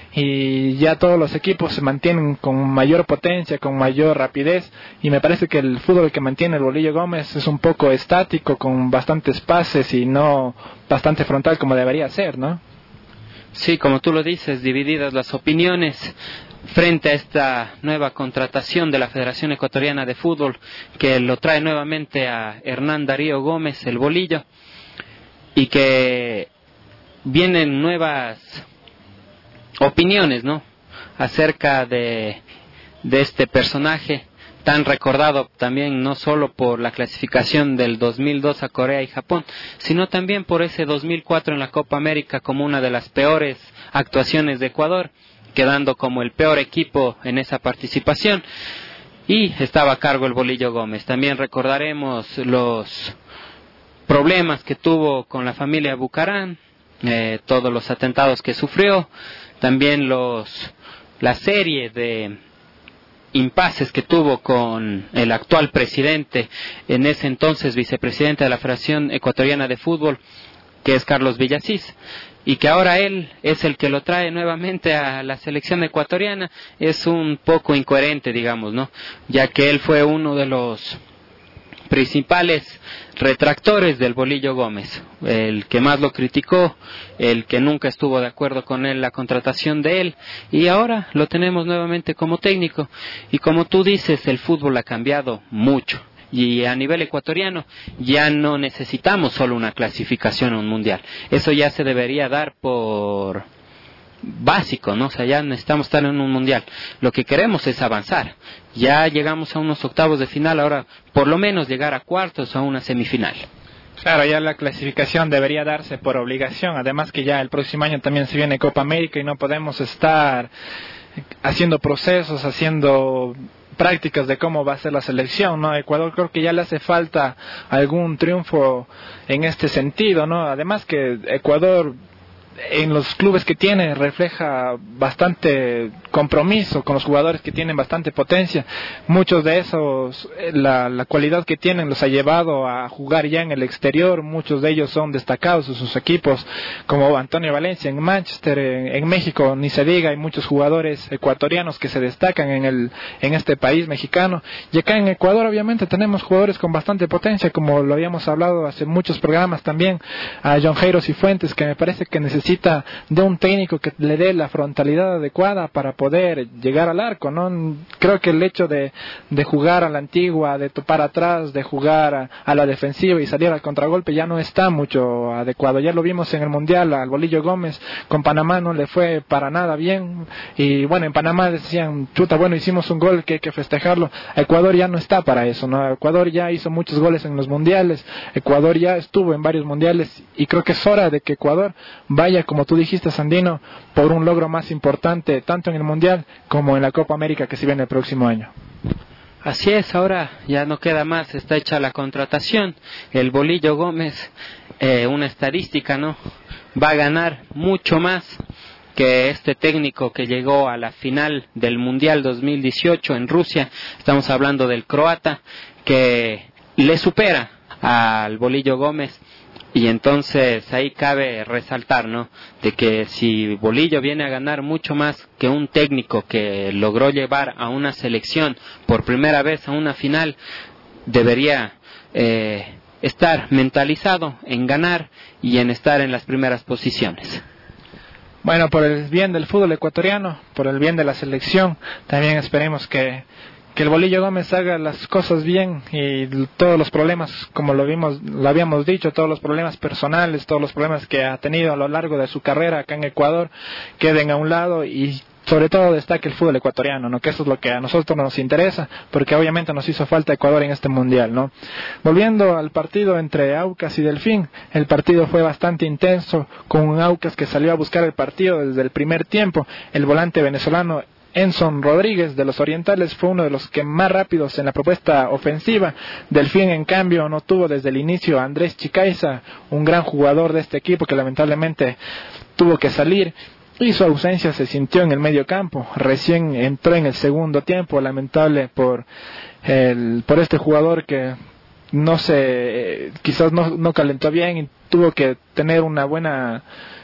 y ya todos los equipos se mantienen con mayor potencia, con mayor rapidez, y me parece que el fútbol que mantiene el Bolillo Gómez es un poco estático, con bastantes pases y no bastante frontal como debería ser, ¿no? Sí, como tú lo dices, divididas las opiniones frente a esta nueva contratación de la Federación Ecuatoriana de Fútbol, que lo trae nuevamente a Hernán Darío Gómez, el Bolillo, y que vienen nuevas opiniones, ¿no?, acerca de este personaje tan recordado también no solo por la clasificación del 2002 a Corea y Japón, sino también por ese 2004 en la Copa América como una de las peores actuaciones de Ecuador, quedando como el peor equipo en esa participación, y estaba a cargo el Bolillo Gómez. También recordaremos los problemas que tuvo con la familia Bucarán, todos los atentados que sufrió, también la serie de impases que tuvo con el actual presidente, en ese entonces vicepresidente de la Federación Ecuatoriana de Fútbol, que es Carlos Villasís, y que ahora él es el que lo trae nuevamente a la selección ecuatoriana. Es un poco incoherente, digamos, ¿no?, ya que él fue uno de los principales retractores del Bolillo Gómez, el que más lo criticó, el que nunca estuvo de acuerdo con él, la contratación de él, y ahora lo tenemos nuevamente como técnico. Y como tú dices, el fútbol ha cambiado mucho, y a nivel ecuatoriano ya no necesitamos solo una clasificación a un mundial, eso ya se debería dar por básico, ¿no? O sea, ya necesitamos estar en un mundial, lo que queremos es avanzar. Ya llegamos a unos octavos de final, ahora por lo menos llegar a cuartos o a una semifinal. Claro, ya la clasificación debería darse por obligación, además que ya el próximo año también se viene Copa América y no podemos estar haciendo procesos, haciendo prácticas de cómo va a ser la selección, ¿no? Ecuador creo que ya le hace falta algún triunfo en este sentido, ¿no? Además que Ecuador en los clubes que tiene refleja bastante compromiso con los jugadores que tienen bastante potencia. Muchos de esos, la cualidad que tienen los ha llevado a jugar ya en el exterior. Muchos de ellos son destacados en sus equipos, como Antonio Valencia en Manchester, en México ni se diga. Hay muchos jugadores ecuatorianos que se destacan en este país mexicano, y acá en Ecuador obviamente tenemos jugadores con bastante potencia, como lo habíamos hablado hace muchos programas también, a John Jairo Cifuentes, que me parece que necesita de un técnico que le dé la frontalidad adecuada para poder llegar al arco, ¿no? Creo que el hecho de jugar a la antigua, de topar atrás, de jugar a la defensiva y salir al contragolpe ya no está mucho adecuado. Ya lo vimos en el Mundial al Bolillo Gómez, con Panamá no le fue para nada bien, y bueno, en Panamá decían, chuta, bueno, hicimos un gol que hay que festejarlo. Ecuador ya no está para eso, ¿no? Ecuador ya hizo muchos goles en los mundiales, Ecuador ya estuvo en varios mundiales, y creo que es hora de que Ecuador vaya, como tú dijiste, Sandino, por un logro más importante, tanto en el Mundial como en la Copa América que se viene el próximo año. Así es, ahora ya no queda más, está hecha la contratación. El Bolillo Gómez, una estadística, ¿no?, va a ganar mucho más que este técnico que llegó a la final del Mundial 2018 en Rusia. Estamos hablando del croata, que le supera al Bolillo Gómez. Y entonces ahí cabe resaltar, ¿no?, de que si Bolillo viene a ganar mucho más que un técnico que logró llevar a una selección por primera vez a una final, debería estar mentalizado en ganar y en estar en las primeras posiciones. Bueno, por el bien del fútbol ecuatoriano, por el bien de la selección, también esperemos que el Bolillo Gómez haga las cosas bien, y todos los problemas, como lo habíamos dicho, todos los problemas personales, todos los problemas que ha tenido a lo largo de su carrera acá en Ecuador, queden a un lado y sobre todo destaque el fútbol ecuatoriano, ¿no? Que eso es lo que a nosotros nos interesa, porque obviamente nos hizo falta Ecuador en este mundial, ¿no? Volviendo al partido entre Aucas y Delfín, el partido fue bastante intenso, con un Aucas que salió a buscar el partido desde el primer tiempo. El volante venezolano Enson Rodríguez de los Orientales fue uno de los que más rápidos en la propuesta ofensiva. Delfín, en cambio, no tuvo desde el inicio a Andrés Chicaiza, un gran jugador de este equipo que lamentablemente tuvo que salir, y su ausencia se sintió en el medio campo. Recién entró en el segundo tiempo, lamentable por este jugador que quizás no calentó bien y tuvo que tener una buena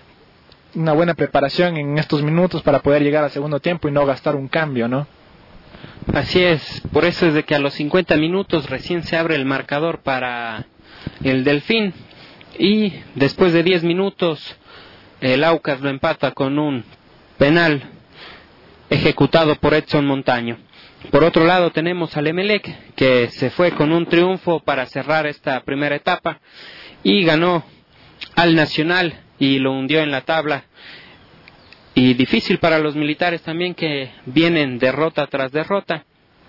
preparación en estos minutos para poder llegar al segundo tiempo y no gastar un cambio, ¿no? Así es, por eso es de que a los 50 minutos recién se abre el marcador para el Delfín, y después de 10 minutos el Aucas lo empata con un penal ejecutado por Edson Montaño. Por otro lado tenemos al Emelec, que se fue con un triunfo para cerrar esta primera etapa y ganó al Nacional y lo hundió en la tabla. Y difícil para los militares también, que vienen derrota tras derrota,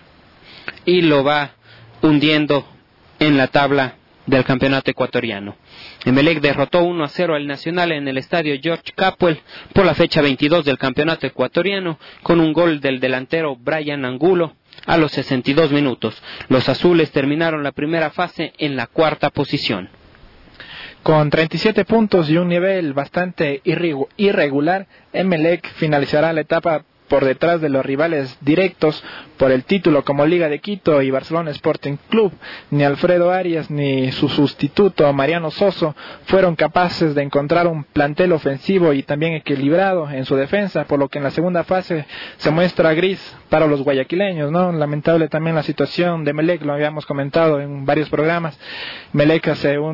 y lo va hundiendo en la tabla del campeonato ecuatoriano. Emelec derrotó 1-0 al Nacional en el estadio George Capwell por la fecha 22 del campeonato ecuatoriano, con un gol del delantero Brian Angulo a los 62 minutos. Los azules terminaron la primera fase en la cuarta posición. Con 37 puntos y un nivel bastante irregular, Emelec finalizará la etapa por detrás de los rivales directos por el título como Liga de Quito y Barcelona Sporting Club. Ni Alfredo Arias ni su sustituto Mariano Soso fueron capaces de encontrar un plantel ofensivo y también equilibrado en su defensa, por lo que en la segunda fase se muestra gris para los guayaquileños, ¿no? Lamentable también la situación de Emelec, lo habíamos comentado en varios programas. Emelec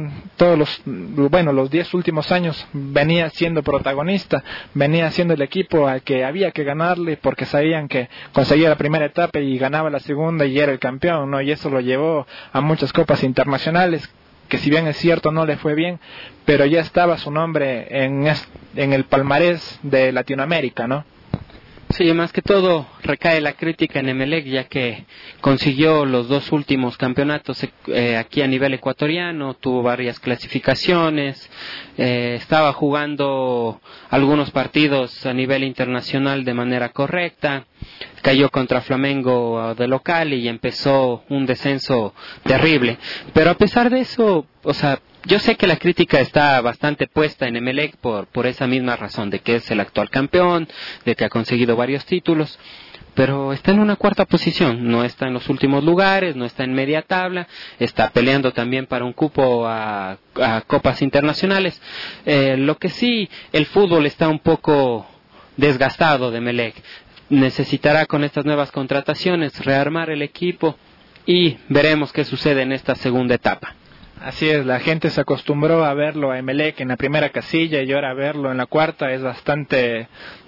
los 10 últimos años venía siendo protagonista, venía siendo el equipo al que había que ganarle, porque sabían que conseguía la primera etapa y ganaba la segunda y era el campeón, ¿no? Y eso lo llevó a muchas copas internacionales, que si bien es cierto no le fue bien, pero ya estaba su nombre en el palmarés de Latinoamérica, ¿no? Sí, más que todo recae la crítica en Emelec, ya que consiguió los 2 últimos campeonatos aquí a nivel ecuatoriano, tuvo varias clasificaciones, estaba jugando algunos partidos a nivel internacional de manera correcta, cayó contra Flamengo de local y empezó un descenso terrible. Pero a pesar de eso, yo sé que la crítica está bastante puesta en Emelec por esa misma razón, de que es el actual campeón, de que ha conseguido varios títulos, pero está en una cuarta posición, no está en los últimos lugares, no está en media tabla, está peleando también para un cupo a copas internacionales. Lo que sí, el fútbol está un poco desgastado de Emelec. Necesitará con estas nuevas contrataciones rearmar el equipo y veremos qué sucede en esta segunda etapa. Así es, la gente se acostumbró a verlo a Emelec en la primera casilla y ahora verlo en la cuarta es bastante,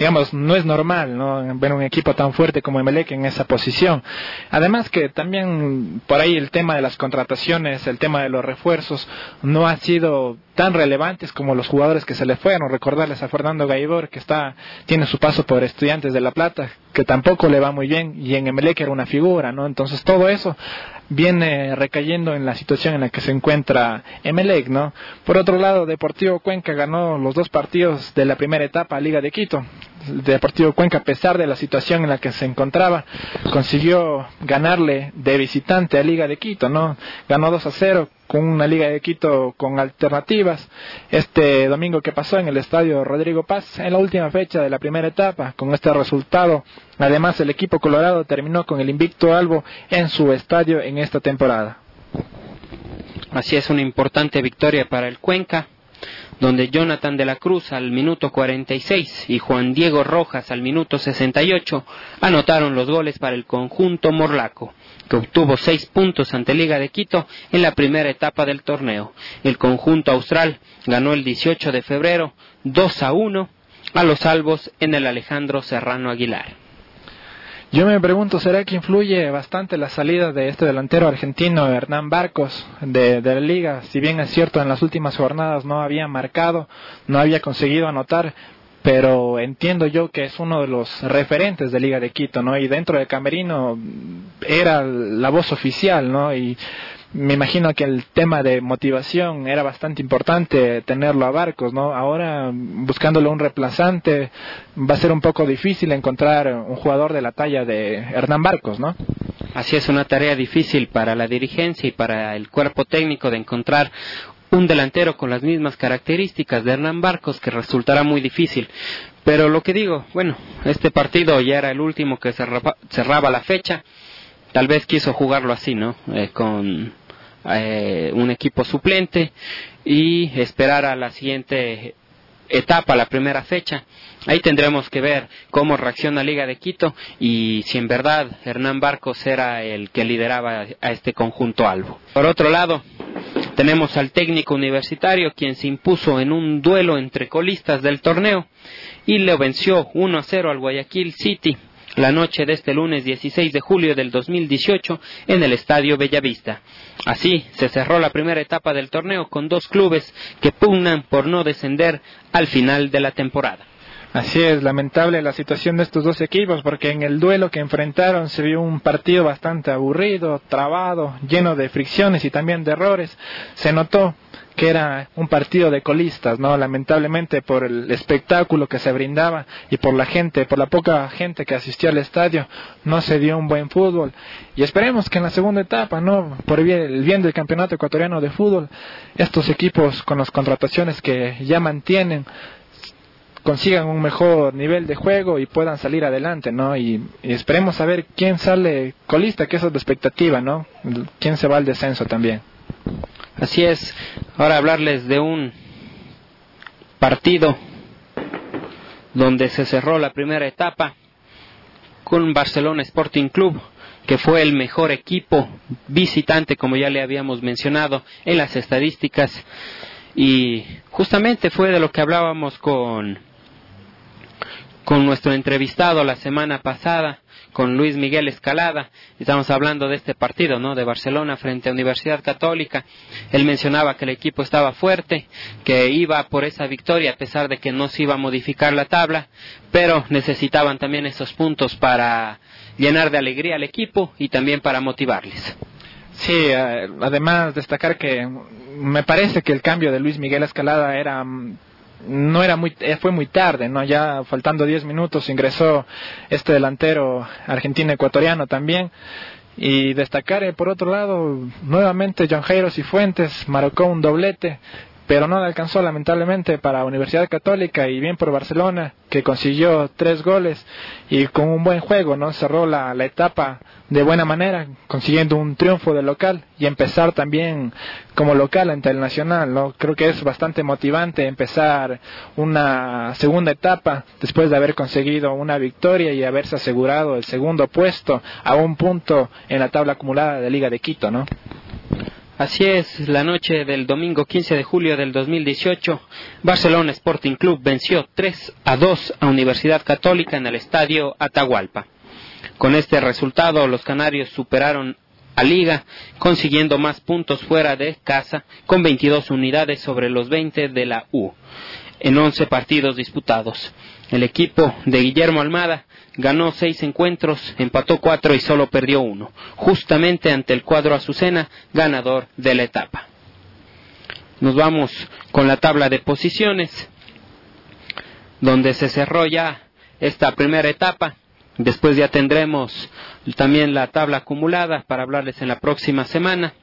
no es normal, ¿no? Ver un equipo tan fuerte como Emelec en esa posición. Además que también por ahí el tema de las contrataciones, el tema de los refuerzos no ha sido tan relevantes como los jugadores que se le fueron. Recordarles a Fernando Gaibor, que tiene su paso por Estudiantes de La Plata, que tampoco le va muy bien, y en Emelec era una figura, ¿no? Entonces todo eso viene recayendo en la situación en la que se encuentra Emelec, ¿no? Por otro lado, Deportivo Cuenca ganó los 2 partidos de la primera etapa a Liga de Quito. Deportivo Cuenca, a pesar de la situación en la que se encontraba, consiguió ganarle de visitante a Liga de Quito, ¿no? Ganó 2-0 con una Liga de Quito con alternativas. Este domingo que pasó en el estadio Rodrigo Paz, en la última fecha de la primera etapa, con este resultado, además el equipo colorado terminó con el invicto albo en su estadio en esta temporada. Así es, una importante victoria para el Cuenca, donde Jonathan de la Cruz al minuto 46 y Juan Diego Rojas al minuto 68 anotaron los goles para el conjunto morlaco, que obtuvo 6 puntos ante Liga de Quito en la primera etapa del torneo. El conjunto austral ganó el 18 de febrero 2-1 a los albos en el Alejandro Serrano Aguilar. Yo me pregunto, ¿será que influye bastante la salida de este delantero argentino, Hernán Barcos, de la liga? Si bien es cierto, en las últimas jornadas no había marcado, no había conseguido anotar, pero entiendo yo que es uno de los referentes de Liga de Quito, ¿no? Y dentro del camerino era la voz oficial, ¿no? Y me imagino que el tema de motivación era bastante importante tenerlo a Barcos, ¿no? Ahora, buscándole un reemplazante, va a ser un poco difícil encontrar un jugador de la talla de Hernán Barcos, ¿no? Así es, una tarea difícil para la dirigencia y para el cuerpo técnico de encontrar un delantero con las mismas características de Hernán Barcos, que resultará muy difícil. Pero lo que digo, bueno, este partido ya era el último que cerraba la fecha, tal vez quiso jugarlo así, ¿no? Con un equipo suplente y esperar a la siguiente etapa, la primera fecha. Ahí tendremos que ver cómo reacciona Liga de Quito y si en verdad Hernán Barcos era el que lideraba a este conjunto albo. Por otro lado, tenemos al técnico universitario, quien se impuso en un duelo entre colistas del torneo y le venció 1-0 al Guayaquil City la noche de este lunes 16 de julio del 2018 en el Estadio Bellavista. Así se cerró la primera etapa del torneo con dos clubes que pugnan por no descender al final de la temporada. Así es, lamentable la situación de estos dos equipos, porque en el duelo que enfrentaron se vio un partido bastante aburrido, trabado, lleno de fricciones y también de errores. Se notó que era un partido de colistas, ¿no? Lamentablemente por el espectáculo que se brindaba y por la poca gente que asistió al estadio, no se dio un buen fútbol. Y esperemos que en la segunda etapa, ¿no? Por el bien del campeonato ecuatoriano de fútbol, estos equipos con las contrataciones que ya mantienen consigan un mejor nivel de juego y puedan salir adelante, ¿no? Y esperemos a ver quién sale colista, que esa es la expectativa, ¿no? Quién se va al descenso también. Así es. Ahora hablarles de un partido donde se cerró la primera etapa con Barcelona Sporting Club, que fue el mejor equipo visitante, como ya le habíamos mencionado en las estadísticas, y justamente fue de lo que hablábamos con nuestro entrevistado la semana pasada, con Luis Miguel Escalada. Estamos hablando de este partido, ¿no? De Barcelona frente a Universidad Católica. Él mencionaba que el equipo estaba fuerte, que iba por esa victoria a pesar de que no se iba a modificar la tabla, pero necesitaban también esos puntos para llenar de alegría al equipo y también para motivarles. Sí, además destacar que me parece que el cambio de Luis Miguel Escalada fue muy tarde, ¿no? Ya faltando 10 minutos ingresó este delantero argentino-ecuatoriano también. Y destacar, por otro lado, nuevamente John Jairo Cifuentes marcó un doblete, pero no le alcanzó lamentablemente para Universidad Católica, y bien por Barcelona, que consiguió 3 goles y con un buen juego, ¿no? Cerró la etapa de buena manera, consiguiendo un triunfo de local y empezar también como local ante el Nacional, ¿no? Creo que es bastante motivante empezar una segunda etapa después de haber conseguido una victoria y haberse asegurado el segundo puesto a un punto en la tabla acumulada de Liga de Quito, ¿no? Así es, la noche del domingo 15 de julio del 2018, Barcelona Sporting Club venció 3-2 a Universidad Católica en el Estadio Atahualpa. Con este resultado, los canarios superaron a Liga, consiguiendo más puntos fuera de casa, con 22 unidades sobre los 20 de la U, en 11 partidos disputados. El equipo de Guillermo Almada ganó 6 encuentros, empató 4 y solo perdió 1, justamente ante el cuadro Azucena, ganador de la etapa. Nos vamos con la tabla de posiciones, donde se cerró ya esta primera etapa. Después ya tendremos también la tabla acumulada para hablarles en la próxima semana.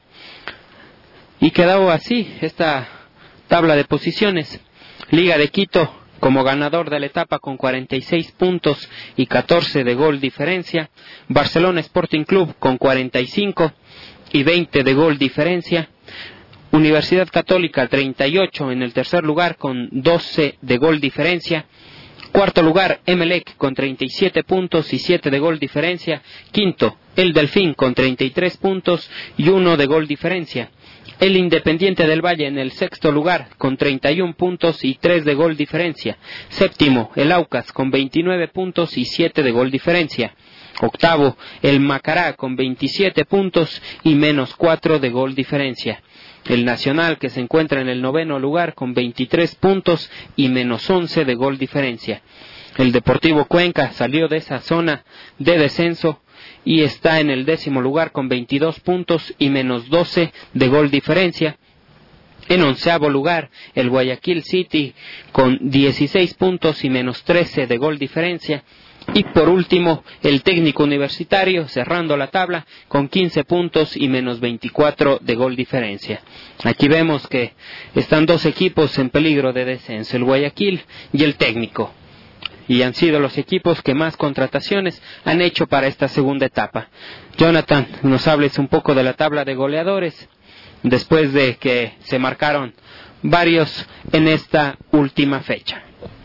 Y quedó así esta tabla de posiciones. Liga de Quito como ganador de la etapa con 46 puntos y 14 de gol diferencia. Barcelona Sporting Club con 45 y 20 de gol diferencia. Universidad Católica 38 en el tercer lugar con 12 de gol diferencia. Cuarto lugar, Emelec con 37 puntos y 7 de gol diferencia. Quinto, el Delfín con 33 puntos y 1 de gol diferencia. El Independiente del Valle en el sexto lugar con 31 puntos y 3 de gol diferencia. Séptimo, el Aucas con 29 puntos y 7 de gol diferencia. Octavo, el Macará con 27 puntos y menos 4 de gol diferencia. El Nacional, que se encuentra en el noveno lugar con 23 puntos y menos 11 de gol diferencia. El Deportivo Cuenca salió de esa zona de descenso y está en el 10º lugar con 22 puntos y menos 12 de gol diferencia. En 11º lugar, el Guayaquil City con 16 puntos y menos 13 de gol diferencia. Y por último, el Técnico Universitario, cerrando la tabla, con 15 puntos y menos 24 de gol diferencia. Aquí vemos que están dos equipos en peligro de descenso, el Guayaquil y el Técnico. Y han sido los equipos que más contrataciones han hecho para esta segunda etapa. Jonathan, nos hables un poco de la tabla de goleadores, después de que se marcaron varios en esta última fecha.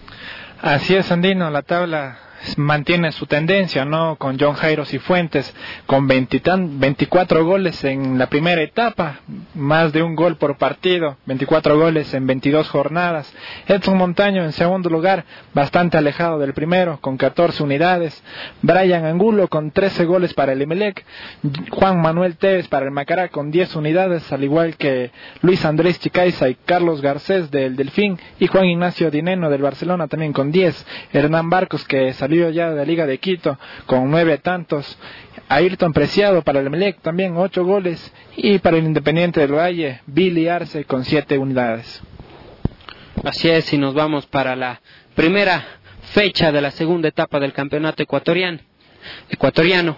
Así es, Andino, la tabla mantiene su tendencia, ¿no? Con John Jairo Cifuentes con 24 goles en la primera etapa, más de un gol por partido, 24 goles en 22 jornadas. Edson Montaño en segundo lugar, bastante alejado del primero, con 14 unidades. Brian Angulo con 13 goles para el Emelec. Juan Manuel Tevez para el Macará con 10 unidades, al igual que Luis Andrés Chicaiza y Carlos Garcés del Delfín, y Juan Ignacio Dineno del Barcelona también con 10. Hernán Barcos, que salió ya de la Liga de Quito con 9 tantos. Ayrton Preciado para el Emelec también 8 goles, y para el Independiente del Valle, Billy Arce con 7 unidades. Así es, y nos vamos para la primera fecha de la segunda etapa del campeonato ecuatoriano.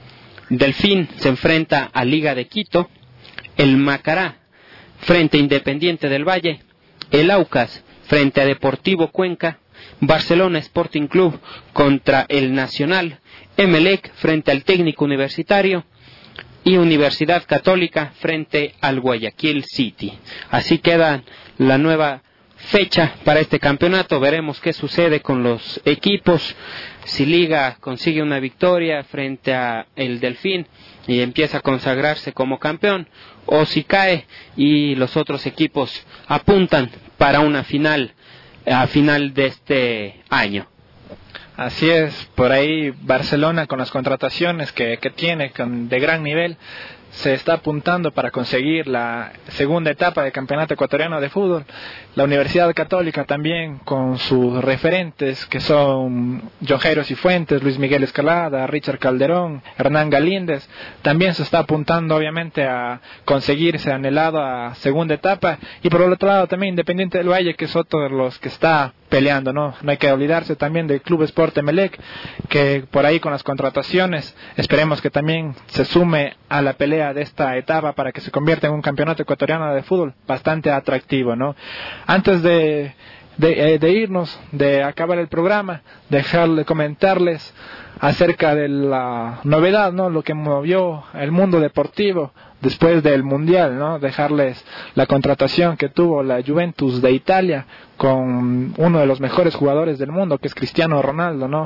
Delfín se enfrenta a Liga de Quito, el Macará frente a Independiente del Valle, el Aucas frente a Deportivo Cuenca, Barcelona Sporting Club contra el Nacional, Emelec frente al Técnico Universitario y Universidad Católica frente al Guayaquil City. Así queda la nueva fecha para este campeonato. Veremos qué sucede con los equipos, si Liga consigue una victoria frente a el Delfín y empieza a consagrarse como campeón, o si cae y los otros equipos apuntan para una final a final de este año. Así es, por ahí Barcelona, con las contrataciones que tiene de gran nivel, se está apuntando para conseguir la segunda etapa del campeonato ecuatoriano de fútbol. La Universidad Católica también, con sus referentes que son John Jairo Cifuentes, Luis Miguel Escalada, Richard Calderón, Hernán Galíndez, también se está apuntando obviamente a conseguirse anhelada segunda etapa. Y por el otro lado también Independiente del Valle, que es otro de los que está peleando, ¿no? No hay que olvidarse también del Club Sport Emelec, que por ahí con las contrataciones esperemos que también se sume a la pelea de esta etapa para que se convierta en un campeonato ecuatoriano de fútbol bastante atractivo, ¿no? Antes de irnos, de acabar el programa, comentarles acerca de la novedad, ¿no? Lo que movió el mundo deportivo después del Mundial, ¿no? Dejarles la contratación que tuvo la Juventus de Italia con uno de los mejores jugadores del mundo, que es Cristiano Ronaldo, ¿no?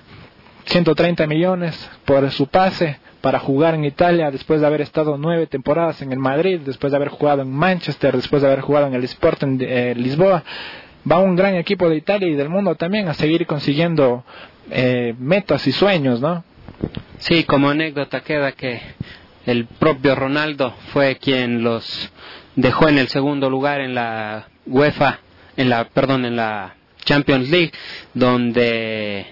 130 millones por su pase para jugar en Italia, después de haber estado 9 temporadas en el Madrid, después de haber jugado en Manchester, después de haber jugado en el Sporting de Lisboa. Va un gran equipo de Italia y del mundo también a seguir consiguiendo metas y sueños, ¿no? Sí, como anécdota queda que el propio Ronaldo fue quien los dejó en el segundo lugar en la en la Champions League, donde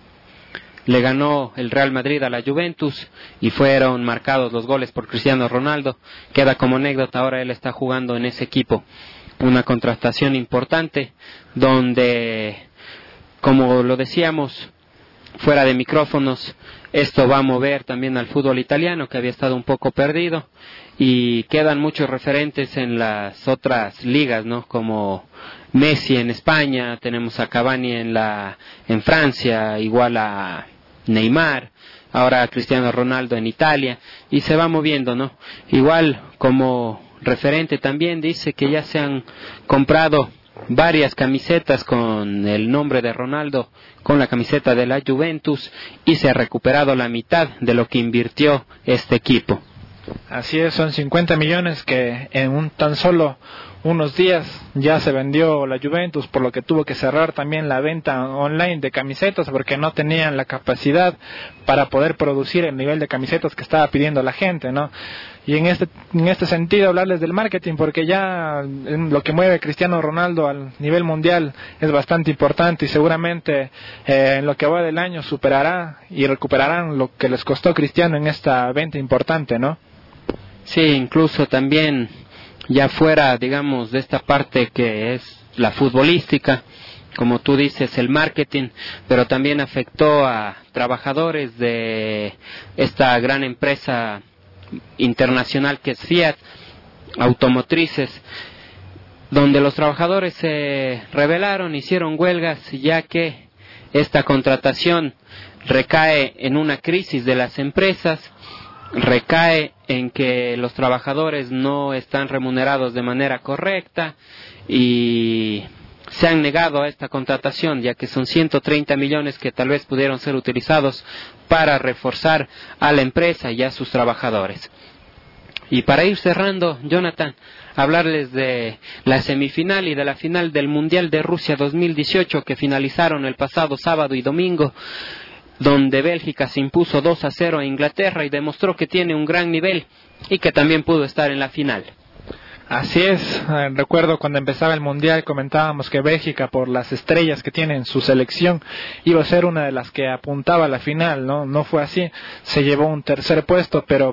le ganó el Real Madrid a la Juventus y fueron marcados los goles por Cristiano Ronaldo. Queda como anécdota, ahora él está jugando en ese equipo. Una contratación importante donde, como lo decíamos fuera de micrófonos, esto va a mover también al fútbol italiano, que había estado un poco perdido, y quedan muchos referentes en las otras ligas, ¿no? Como Messi en España, tenemos a Cavani en Francia, igual a Neymar, ahora a Cristiano Ronaldo en Italia, y se va moviendo, ¿no? Igual como referente también dice que ya se han comprado varias camisetas con el nombre de Ronaldo, con la camiseta de la Juventus, y se ha recuperado la mitad de lo que invirtió este equipo. Así es, son 50 millones que en tan solo unos días ya se vendió la Juventus, por lo que tuvo que cerrar también la venta online de camisetas porque no tenían la capacidad para poder producir el nivel de camisetas que estaba pidiendo la gente, ¿no? Y en este sentido hablarles del marketing, porque ya lo que mueve Cristiano Ronaldo al nivel mundial es bastante importante y seguramente en lo que va del año superará y recuperarán lo que les costó Cristiano en esta venta importante, ¿no? Sí, incluso también ya fuera, digamos, de esta parte que es la futbolística, como tú dices, el marketing, pero también afectó a trabajadores de esta gran empresa internacional que es Fiat, automotrices, donde los trabajadores se rebelaron, hicieron huelgas, ya que esta contratación recae en una crisis de las empresas, recae en que los trabajadores no están remunerados de manera correcta y se han negado a esta contratación, ya que son 130 millones que tal vez pudieron ser utilizados para reforzar a la empresa y a sus trabajadores. Y para ir cerrando, Jonathan, hablarles de la semifinal y de la final del Mundial de Rusia 2018 que finalizaron el pasado sábado y domingo, donde Bélgica se impuso 2-0 a Inglaterra y demostró que tiene un gran nivel y que también pudo estar en la final. Así es, recuerdo cuando empezaba el Mundial comentábamos que Bélgica, por las estrellas que tiene en su selección, iba a ser una de las que apuntaba a la final, ¿no? No fue así, se llevó un tercer puesto, pero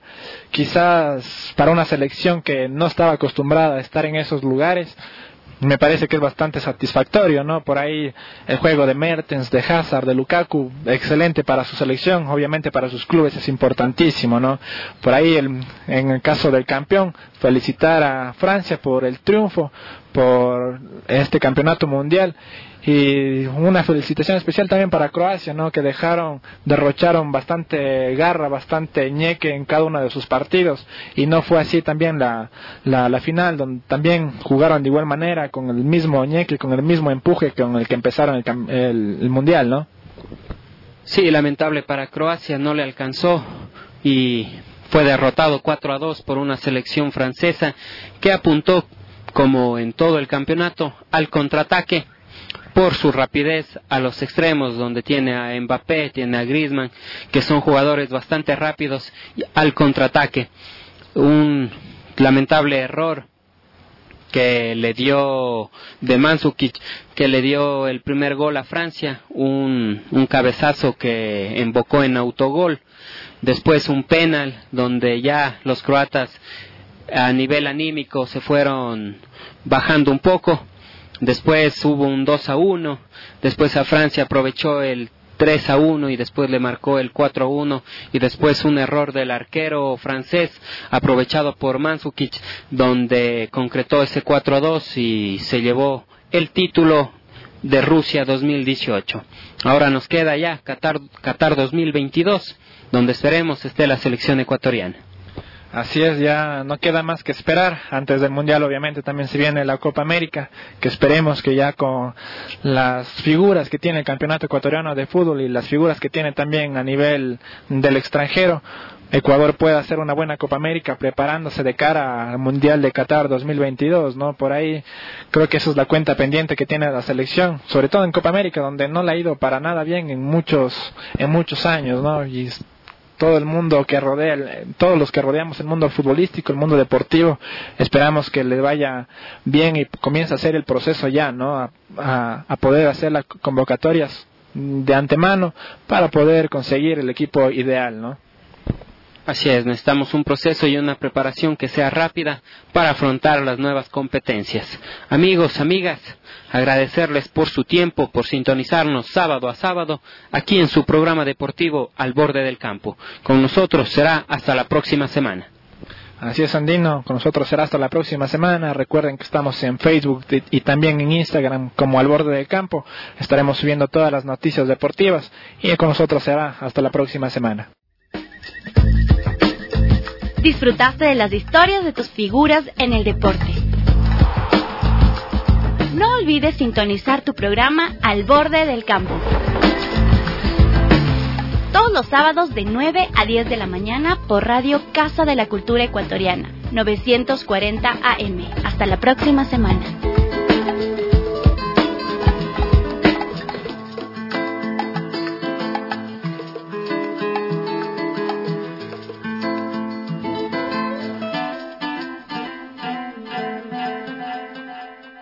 quizás para una selección que no estaba acostumbrada a estar en esos lugares, me parece que es bastante satisfactorio, ¿no? Por ahí el juego de Mertens, de Hazard, de Lukaku, excelente para su selección, obviamente para sus clubes es importantísimo, ¿no? Por ahí en el caso del campeón, felicitar a Francia por el triunfo, por este campeonato mundial, y una felicitación especial también para Croacia, ¿no? Que derrocharon bastante garra, bastante ñeque en cada uno de sus partidos, y no fue así también la final, donde también jugaron de igual manera, con el mismo ñeque, con el mismo empuje con el que empezaron el mundial, ¿no? Sí, lamentable para Croacia, no le alcanzó y fue derrotado 4-2 por una selección francesa que apuntó, como en todo el campeonato, al contraataque por su rapidez a los extremos, donde tiene a Mbappé, tiene a Griezmann, que son jugadores bastante rápidos, al contraataque. Un lamentable error que le dio de Mandzukic, que le dio el primer gol a Francia, un cabezazo que embocó en autogol, después un penal donde ya los croatas a nivel anímico se fueron bajando un poco. Después hubo un 2-1, después a Francia aprovechó el 3-1 y después le marcó el 4-1, y después un error del arquero francés aprovechado por Mandzukic, donde concretó ese 4-2 y se llevó el título de Rusia 2018. Ahora nos queda ya Qatar 2022, donde esperemos esté la selección ecuatoriana. Así es, ya no queda más que esperar. Antes del Mundial obviamente también se viene la Copa América, que esperemos que ya con las figuras que tiene el Campeonato Ecuatoriano de Fútbol y las figuras que tiene también a nivel del extranjero, Ecuador pueda hacer una buena Copa América preparándose de cara al Mundial de Qatar 2022, ¿no? Por ahí creo que esa es la cuenta pendiente que tiene la selección, sobre todo en Copa América, donde no le ha ido para nada bien en muchos años, ¿no? Y todo el mundo que rodea, todos los que rodeamos el mundo futbolístico, el mundo deportivo, esperamos que le vaya bien y comience a hacer el proceso ya, ¿no? A poder hacer las convocatorias de antemano para poder conseguir el equipo ideal, ¿no? Así es, necesitamos un proceso y una preparación que sea rápida para afrontar las nuevas competencias. Amigos, amigas, agradecerles por su tiempo, por sintonizarnos sábado a sábado aquí en su programa deportivo Al Borde del Campo. Con nosotros será hasta la próxima semana. Así es, Andino, con nosotros será hasta la próxima semana. Recuerden que estamos en Facebook y también en Instagram como Al Borde del Campo. Estaremos subiendo todas las noticias deportivas y con nosotros será hasta la próxima semana. Disfrutaste de las historias de tus figuras en el deporte. No olvides sintonizar tu programa Al Borde del Campo. Todos todos los sábados de 9 a 10 de la mañana por Radio Casa de la Cultura Ecuatoriana, 940 AM. Hasta la próxima semana.